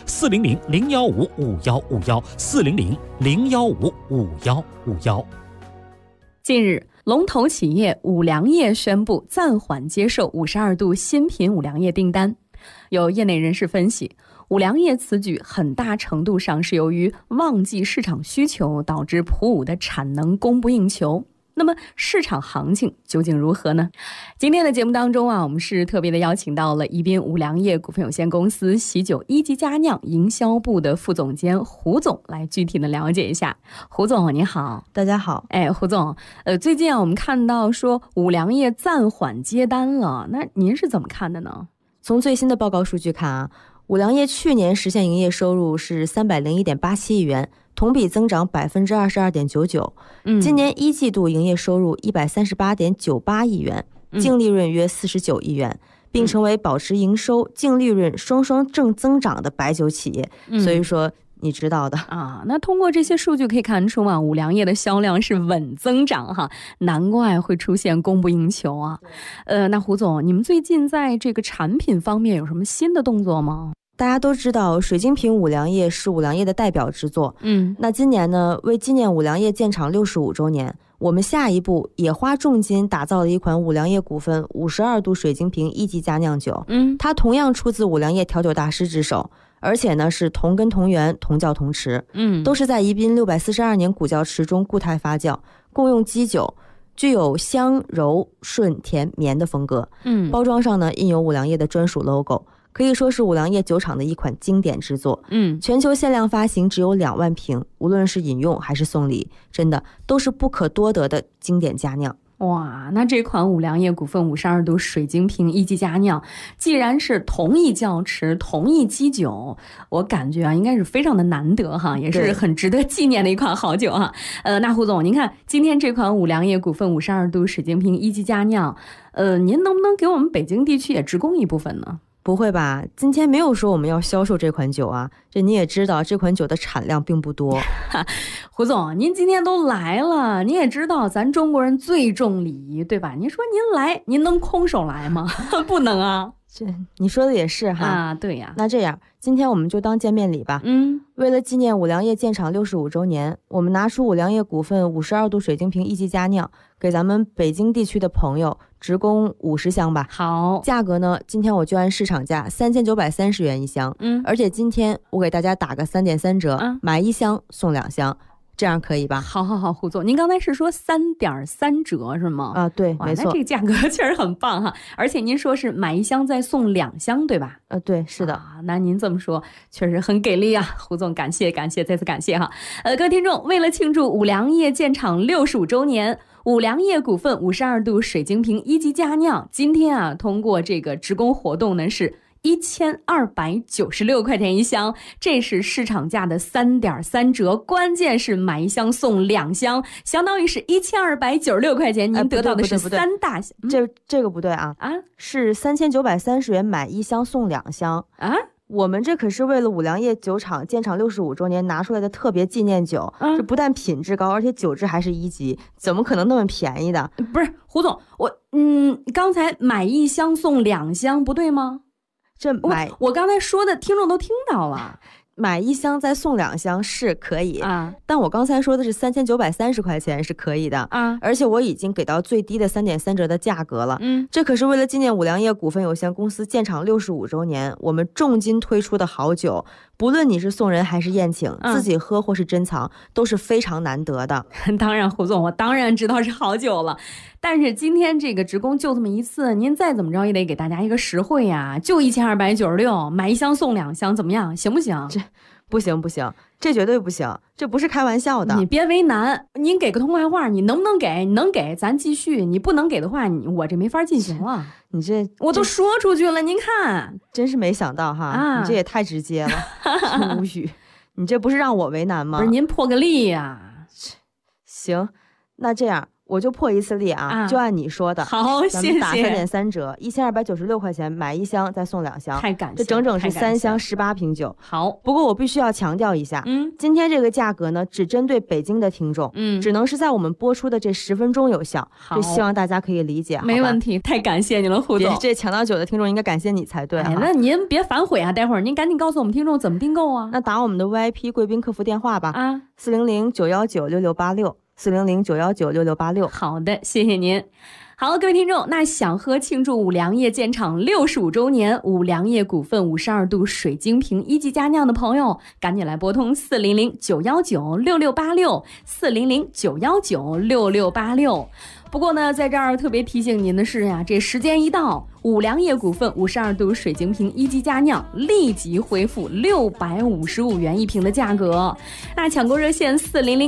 400-015-5151，400-015-5151。 近日，龙头企业五粮液宣布暂缓接受52度新品五粮液订单。有业内人士分析，五粮液此举很大程度上是由于旺季市场需求导致普五的产能供不应求。那么市场行情究竟如何呢？今天的节目当中我们是特别的邀请到了宜宾五粮液股份有限公司喜酒一级佳酿营销部的副总监胡总来具体的了解一下。胡总你好。 大家好。 胡总，最近我们看到说五粮液暂缓接单了，那您是怎么看的呢？ 从最新的报告数据看五粮液去年实现营业收入是301.87亿元，同比增长22.99%。今年一季度营业收入138.98亿元，净利润约49亿元，并成为保持营收、净利润双双正增长的白酒企业。所以说你知道的啊。那通过这些数据可以看出五粮液的销量是稳增长哈，难怪会出现供不应求啊。那胡总，你们最近在这个产品方面有什么新的动作吗？ 大家都知道水晶瓶五粮液是五粮液的代表之作。那今年呢，为纪念五粮液建厂65周年，我们下一步也花重金打造了一款五粮液股份52度水晶瓶1级佳酿酒。它同样出自五粮液调酒大师之手，而且呢是同根同源同窖同池，都是在宜宾642年古窖池中固态发酵，共用基酒，具有香柔顺甜绵的风格。包装上呢印有五粮液的专属 logo， 可以说是五粮液酒厂的一款经典之作。全球限量发行只有2万瓶，无论是饮用还是送礼，真的都是不可多得的经典佳酿。 哇，那这款五粮液股份52度水晶瓶1级佳酿，既然是同一窖池同一基酒，我感觉啊应该是非常的难得哈，也是很值得纪念的一款好酒哈。那胡总，您看今天这款五粮液股份52度水晶瓶1级佳酿，您能不能给我们北京地区也直供一部分呢？ 不会吧，今天没有说我们要销售这款酒啊，这你也知道这款酒的产量并不多。 胡总，您今天都来了，你也知道咱中国人最重礼仪，对吧？您说您来，您能空手来吗？不能啊。 这你说的也是哈。 啊，对呀。 那这样，今天我们就当见面礼吧。为了纪念五粮液建厂65周年，我们拿出五粮液股份52度水晶瓶1级佳酿，给咱们北京地区的朋友直供50箱吧。 好， 价格呢，今天我就按市场价3930元一箱。而且今天我给大家打个3.3折，买1箱送2箱。这样可以吧？ 好，胡总，您刚才是说3.3折是吗？ 啊，对，没错。 那这个价格确实很棒哈，而且您说是买1箱再送2箱，对吧？ 对，是的。 那您这么说确实很给力啊，胡总，感谢，再次感谢哈。各位听众，为了庆祝五粮液建厂65周年，五粮液股份52度水晶瓶1级佳酿，今天啊，通过这个直供活动呢是1296块钱一箱，这是市场价的3.3折，关键是买1箱送2箱，相当于是1296块钱，您得到的是3大箱。 这个不对啊，是3930元买1箱送2箱啊。 我们这可是为了五粮液酒厂建厂65周年拿出来的特别纪念酒，这不但品质高，而且酒质还是1级，怎么可能那么便宜的？ 不是，胡总，刚才买1箱送2箱不对吗？我刚才说的听众都听到了， 买1箱再送2箱是可以啊，但我刚才说的是3930块钱是可以的啊，而且我已经给到最低的3.3折的价格了。这可是为了纪念五粮液股份有限公司建厂65周年，我们重金推出的好酒，不论你是送人还是宴请，自己喝或是珍藏，都是非常难得的。 当然，胡总，我当然知道是好酒了。但是今天这个直供就这么一次，您再怎么着也得给大家一个实惠呀，就1296，买1箱送2箱，怎么样？行不行？ 这不行，这绝对不行，这不是开玩笑的。 你别为难，您给个痛快话，你能不能给？你能给咱继续，你不能给的话，我这没法进行了。 你这我都说出去了，您看， 真是没想到哈，你这也太直接了，无语。你这不是让我为难吗？ 不是，您破个例呀。 行，那这样。我就破一次例啊，就按你说的。 好，谢谢。 打3.3折，1296块钱买1箱再送2箱， 太感谢， 这整整是3箱18瓶酒。 好， 不过我必须要强调一下，今天这个价格呢，只针对北京的听众，只能是在我们播出的这10分钟有效。这希望大家可以理解。 没问题，太感谢你了，胡总。 这抢到酒的听众应该感谢你才对。 那您别反悔啊，待会儿您赶紧告诉我们听众怎么订购啊。 那打我们的 VIP 贵宾客服电话吧，400-919-6686，400-919-6686。 好的，谢谢您。好，各位听众，那想喝庆祝五粮液建厂65周年五粮液股份52度水晶瓶1级佳酿的朋友，赶紧来拨通400-919-6686，400-919-6686。不过呢，在这儿特别提醒您的是呀，这时间一到，五粮液股份52度水晶瓶1级佳酿立即恢复655元一瓶的价格。那抢购热线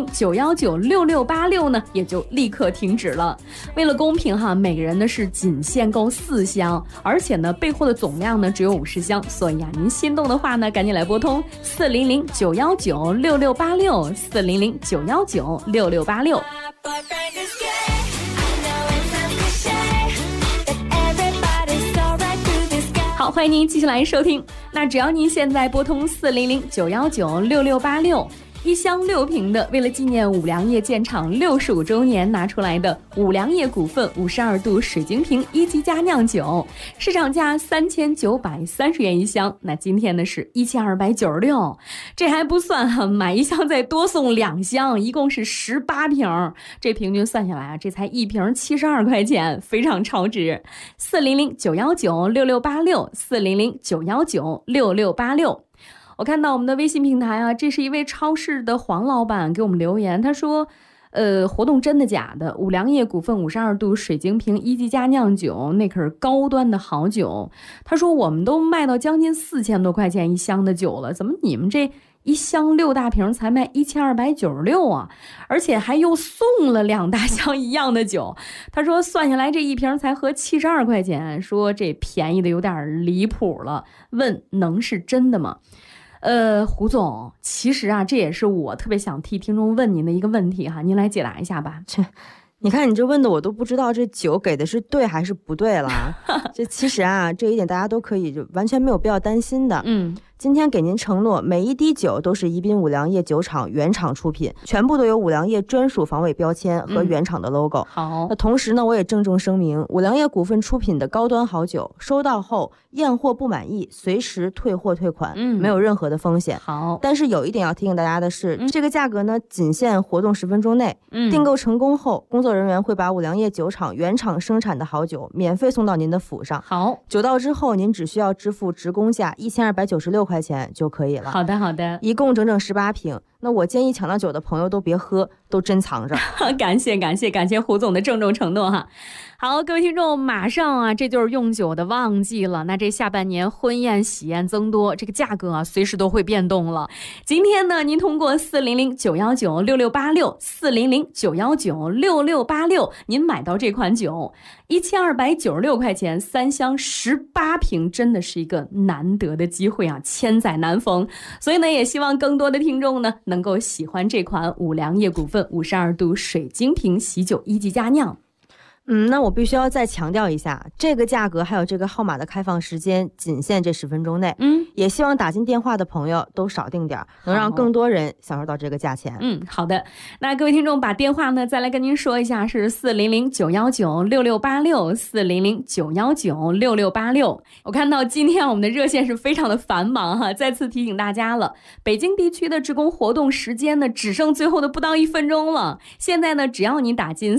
400-919-6686呢，也就立刻停止了。为了公平哈，每个人呢是仅限购4箱，而且呢备货的总量呢只有50箱，所以啊，您心动的话呢，赶紧来拨通400-919-6686，400-919-6686。好，欢迎您继续来收听。那只要您现在拨通400-919-6686， 一箱6瓶的，为了纪念五粮液建厂65周年拿出来的五粮液股份52度水晶瓶1级佳酿酒，市场价3930元一箱，那今天呢是1296，这还不算哈，买一箱再多送2箱，一共是18瓶，这平均算下来啊，这才一瓶72块钱，非常超值。400-919-6686，400-919-6686。我看到我们的微信平台啊，这是一位超市的黄老板给我们留言，他说活动真的假的？五粮液股份52度水晶瓶1级佳酿酒，那可是高端的好酒。他说我们都卖到将近4000多块钱一箱的酒了，怎么你们这一箱6大瓶才卖1296啊？而且还又送了2大箱一样的酒。他说算下来这一瓶才合72块钱，说这便宜的有点离谱了，问能是真的吗？胡总，其实啊，这也是我特别想替听众问您的一个问题哈，您来解答一下吧。 你看你这问的我都不知道这酒给的是对还是不对了。这其实啊，这一点大家都可以就完全没有必要担心的。今天给您承诺，每一滴酒都是宜宾五粮液酒厂原厂出品，全部都有五粮液专属防伪标签和原厂的 logo。好，那同时呢，我也郑重声明，五粮液股份出品的高端好酒，收到后验货不满意，随时退货退款，没有任何的风险。好，但是有一点要提醒大家的是，这个价格呢，仅限活动10分钟内。订购成功后，工作人员会把五粮液酒厂原厂生产的好酒免费送到您的府上。好，酒到之后，您只需要支付职工价1296块钱就可以了。好的，好的，一共整整18瓶。那我建议抢到酒的朋友都别喝，都珍藏着。 感谢胡总的郑重承诺哈。好，各位听众，马上啊，这就是用酒的旺季了。那这下半年婚宴喜宴增多，这个价格啊，随时都会变动了。今天呢，您通过400-919-6686，400-919-6686，您买到这款酒，1296块钱，3箱18瓶，真的是一个难得的机会啊，千载难逢。所以呢，也希望更多的听众呢，能够喜欢这款五粮液股份52度水晶瓶喜酒1级佳酿。 那我必须要再强调一下，这个价格还有这个号码的开放时间仅限这10分钟内。也希望打进电话的朋友都少订点，能让更多人享受到这个价钱。 好的。那各位听众把电话呢再来跟您说一下，是400-919-6686，400-919-6686。我看到今天我们的热线是非常的繁忙哈，再次提醒大家了，北京地区的职工活动时间呢只剩最后的不到1分钟了。现在呢，只要你打进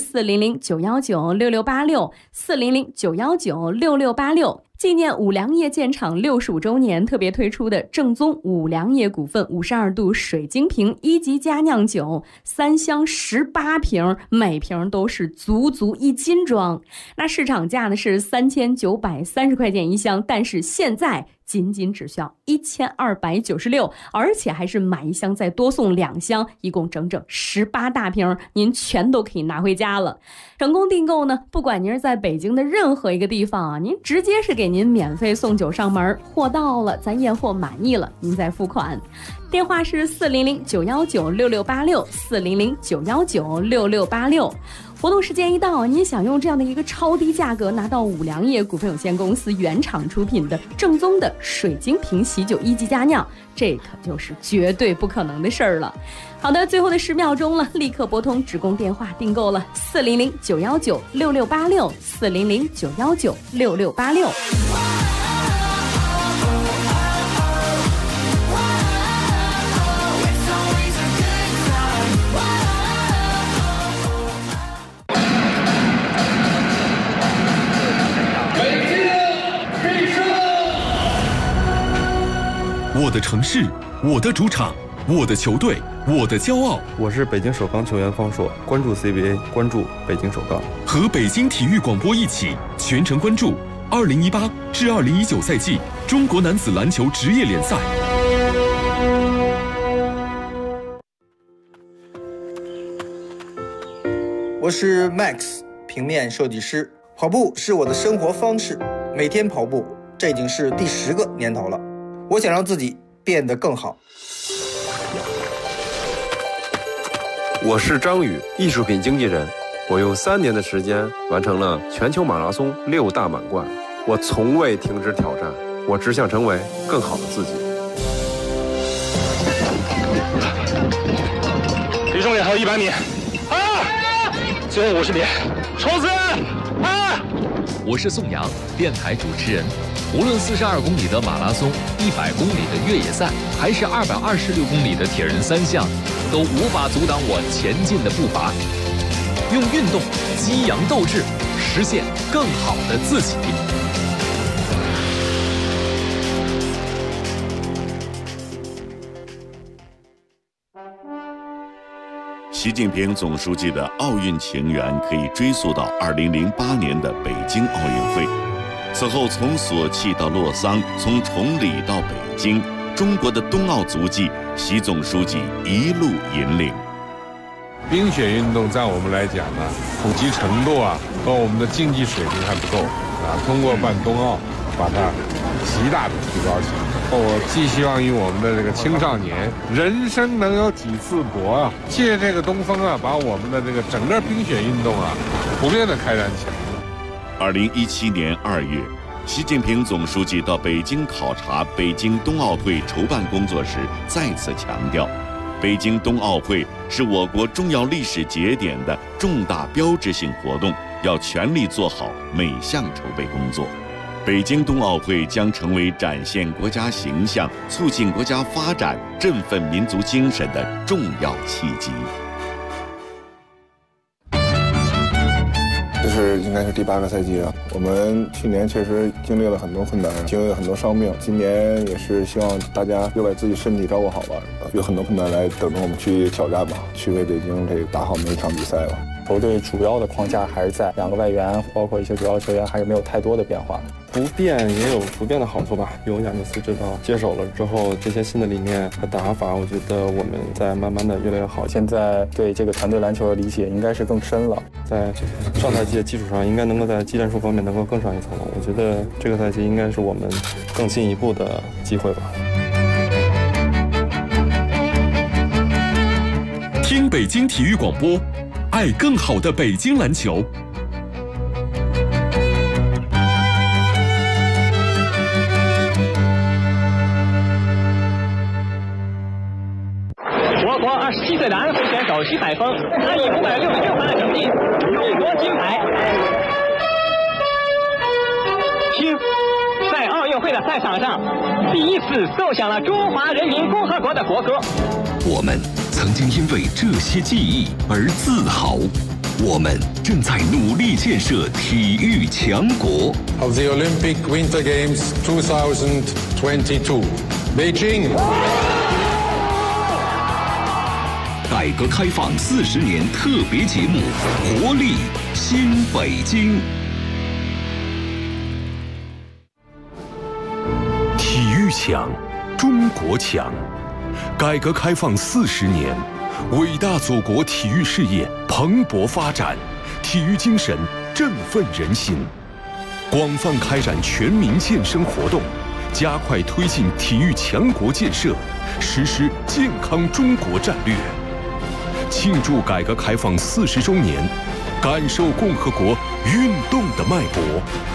400-919-6686，400-919-6686，纪念五粮液建厂65周年特别推出的正宗五粮液股份52度水晶瓶1级佳酿酒，3箱18瓶，每瓶都是足1斤装。那市场价呢是3930块钱一箱，但是现在仅只需要1296，而且还是买一箱再多送2箱，一共整整18大瓶，您全都可以拿回家了。成功订购呢，不管您是在北京的任何一个地方啊，您直接是给您免费送酒上门，货到了咱验货满意了，您再付款。电话是400-919-6686，400-919-6686。活动时间一到，您想用这样的一个超低价格拿到五粮液股份有限公司原厂出品的正宗的水晶瓶喜酒1级佳酿，这可就是绝对不可能的事儿了。好的，最后的10秒钟了，立刻拨通职工电话订购了400-919-6686，400-919-6686。 我的城市，我的主场，我的球队，我的骄傲。 我是北京首钢球员方硕，关注 CBA， 关注北京首钢。 和北京体育广播一起全程关注2018至2019赛季中国男子篮球职业联赛。 我是 Max， 平面设计师。跑步是我的生活方式，每天跑步，这已经是第10个年头了。我想让自己变得更好。 我是张宇，艺术品经纪人。我用3年的时间完成了全球马拉松6大满贯。我从未停止挑战，我只想成为更好的自己。 后100米，最后50米，冲刺！ 我是宋阳，电台主持人。无论42公里的马拉松、100公里的越野赛，还是226公里的铁人3项，都无法阻挡我前进的步伐。用运动激扬斗志，实现更好的自己。 习近平总书记的奥运情缘可以追溯到2008年的北京奥运会。此后，从索契到洛桑，从崇礼到北京，中国的冬奥足迹，习总书记一路引领。 冰雪运动在我们来讲呢，普及程度和我们的竞技水平还不够通过办冬奥，把它极大的提高起来。我寄希望于我们的这个青少年，人生能有几次搏借这个东风把我们的这个整个冰雪运动普遍的开展起来。 2017年2月，习近平总书记到北京考察北京冬奥会筹办工作时，再次强调，北京冬奥会是我国重要历史节点的重大标志性活动，要全力做好每项筹备工作。北京冬奥会将成为展现国家形象、促进国家发展、振奋民族精神的重要契机。 这是应该是第8个赛季了。我们去年确实经历了很多困难，经历了很多伤病。今年也是希望大家又把自己身体照顾好吧，有很多困难来等着我们去挑战吧，去为北京这个打好每一场比赛吧。 球队主要的框架还是在2个外援，包括一些主要球员，还是没有太多的变化。 不变也有不变的好处吧。有亚尼斯指导接手了之后，这些新的理念和打法，我觉得我们在慢慢的越来越好。 现在对这个团队篮球的理解应该是更深了， 在上赛季的基础上，应该能够在技战术方面能够更上一层楼。我觉得这个赛季应该是我们更进一步的机会吧。 听北京体育广播，爱更好的北京篮球。 我国27岁的安徽选手徐海峰，他以566分的成绩勇夺金牌。听，在奥运会的赛场上，第一次奏响了中华人民共和国的国歌。 我们曾经因为这些记忆而自豪，我们正在努力建设体育强国。 Of the Olympic Winter Games 2022, Beijing。 改革开放40年特别节目《活力新北京》。体育强，中国强。改革开放40年，伟大祖国体育事业蓬勃发展，体育精神振奋人心。广泛开展全民健身活动，加快推进体育强国建设，实施健康中国战略。庆祝改革开放40周年，感受共和国运动的脉搏。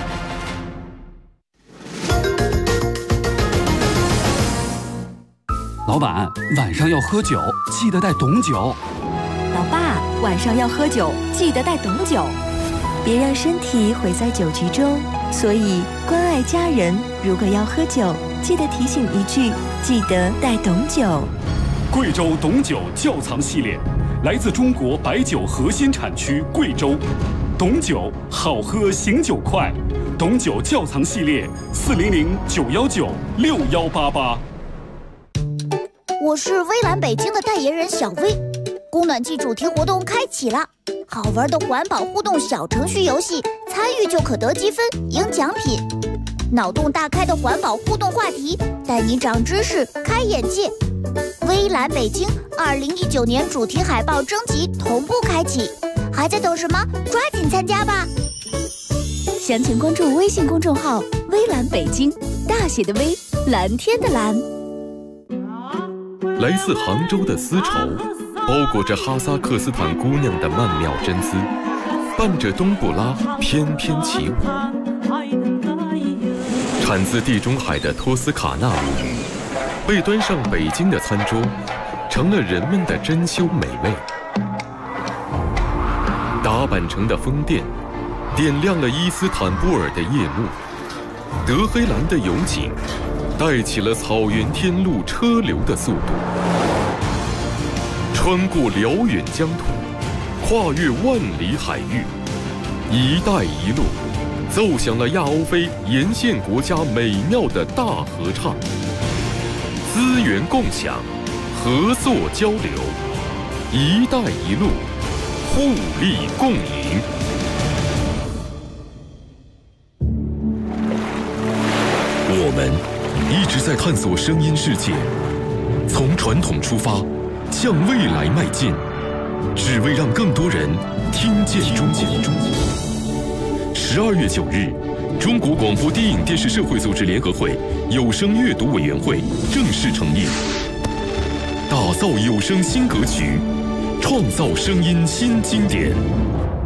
老板，晚上要喝酒，记得带董酒。 老爸，晚上要喝酒，记得带董酒。别让身体毁在酒局中，所以关爱家人，如果要喝酒，记得提醒一句，记得带董酒。 贵州董酒窖藏系列，来自中国白酒核心产区贵州。董酒好喝醒酒快，董酒窖藏系列400-919-6188。 我是微蓝北京的代言人小薇，供暖季主题活动开启了，好玩的环保互动小程序游戏，参与就可得积分赢奖品。脑洞大开的环保互动话题，带你长知识开眼界。微蓝北京2019年主题海报征集同步开启，还在等什么？抓紧参加吧！详情关注微信公众号“微蓝北京”，大写的微，蓝天的蓝。 来自杭州的丝绸，包裹着哈萨克斯坦姑娘的曼妙真姿，伴着冬不拉翩翩起舞。产自地中海的托斯卡纳鲈鱼，被端上北京的餐桌，成了人们的珍馐美味。 达坂城的风电点亮了伊斯坦布尔的夜幕，德黑兰的油井带起了草原天路车流的速度，穿过辽远疆土，跨越万里海域，一带一路奏响了亚欧非沿线国家美妙的大合唱，资源共享，合作交流，一带一路，互利共赢。我们一直在探索声音世界，从传统出发，向未来迈进，只为让更多人听见中国。12月9日，中国广播电影电视社会组织联合会有声阅读委员会正式成立，打造有声新格局，创造声音新经典。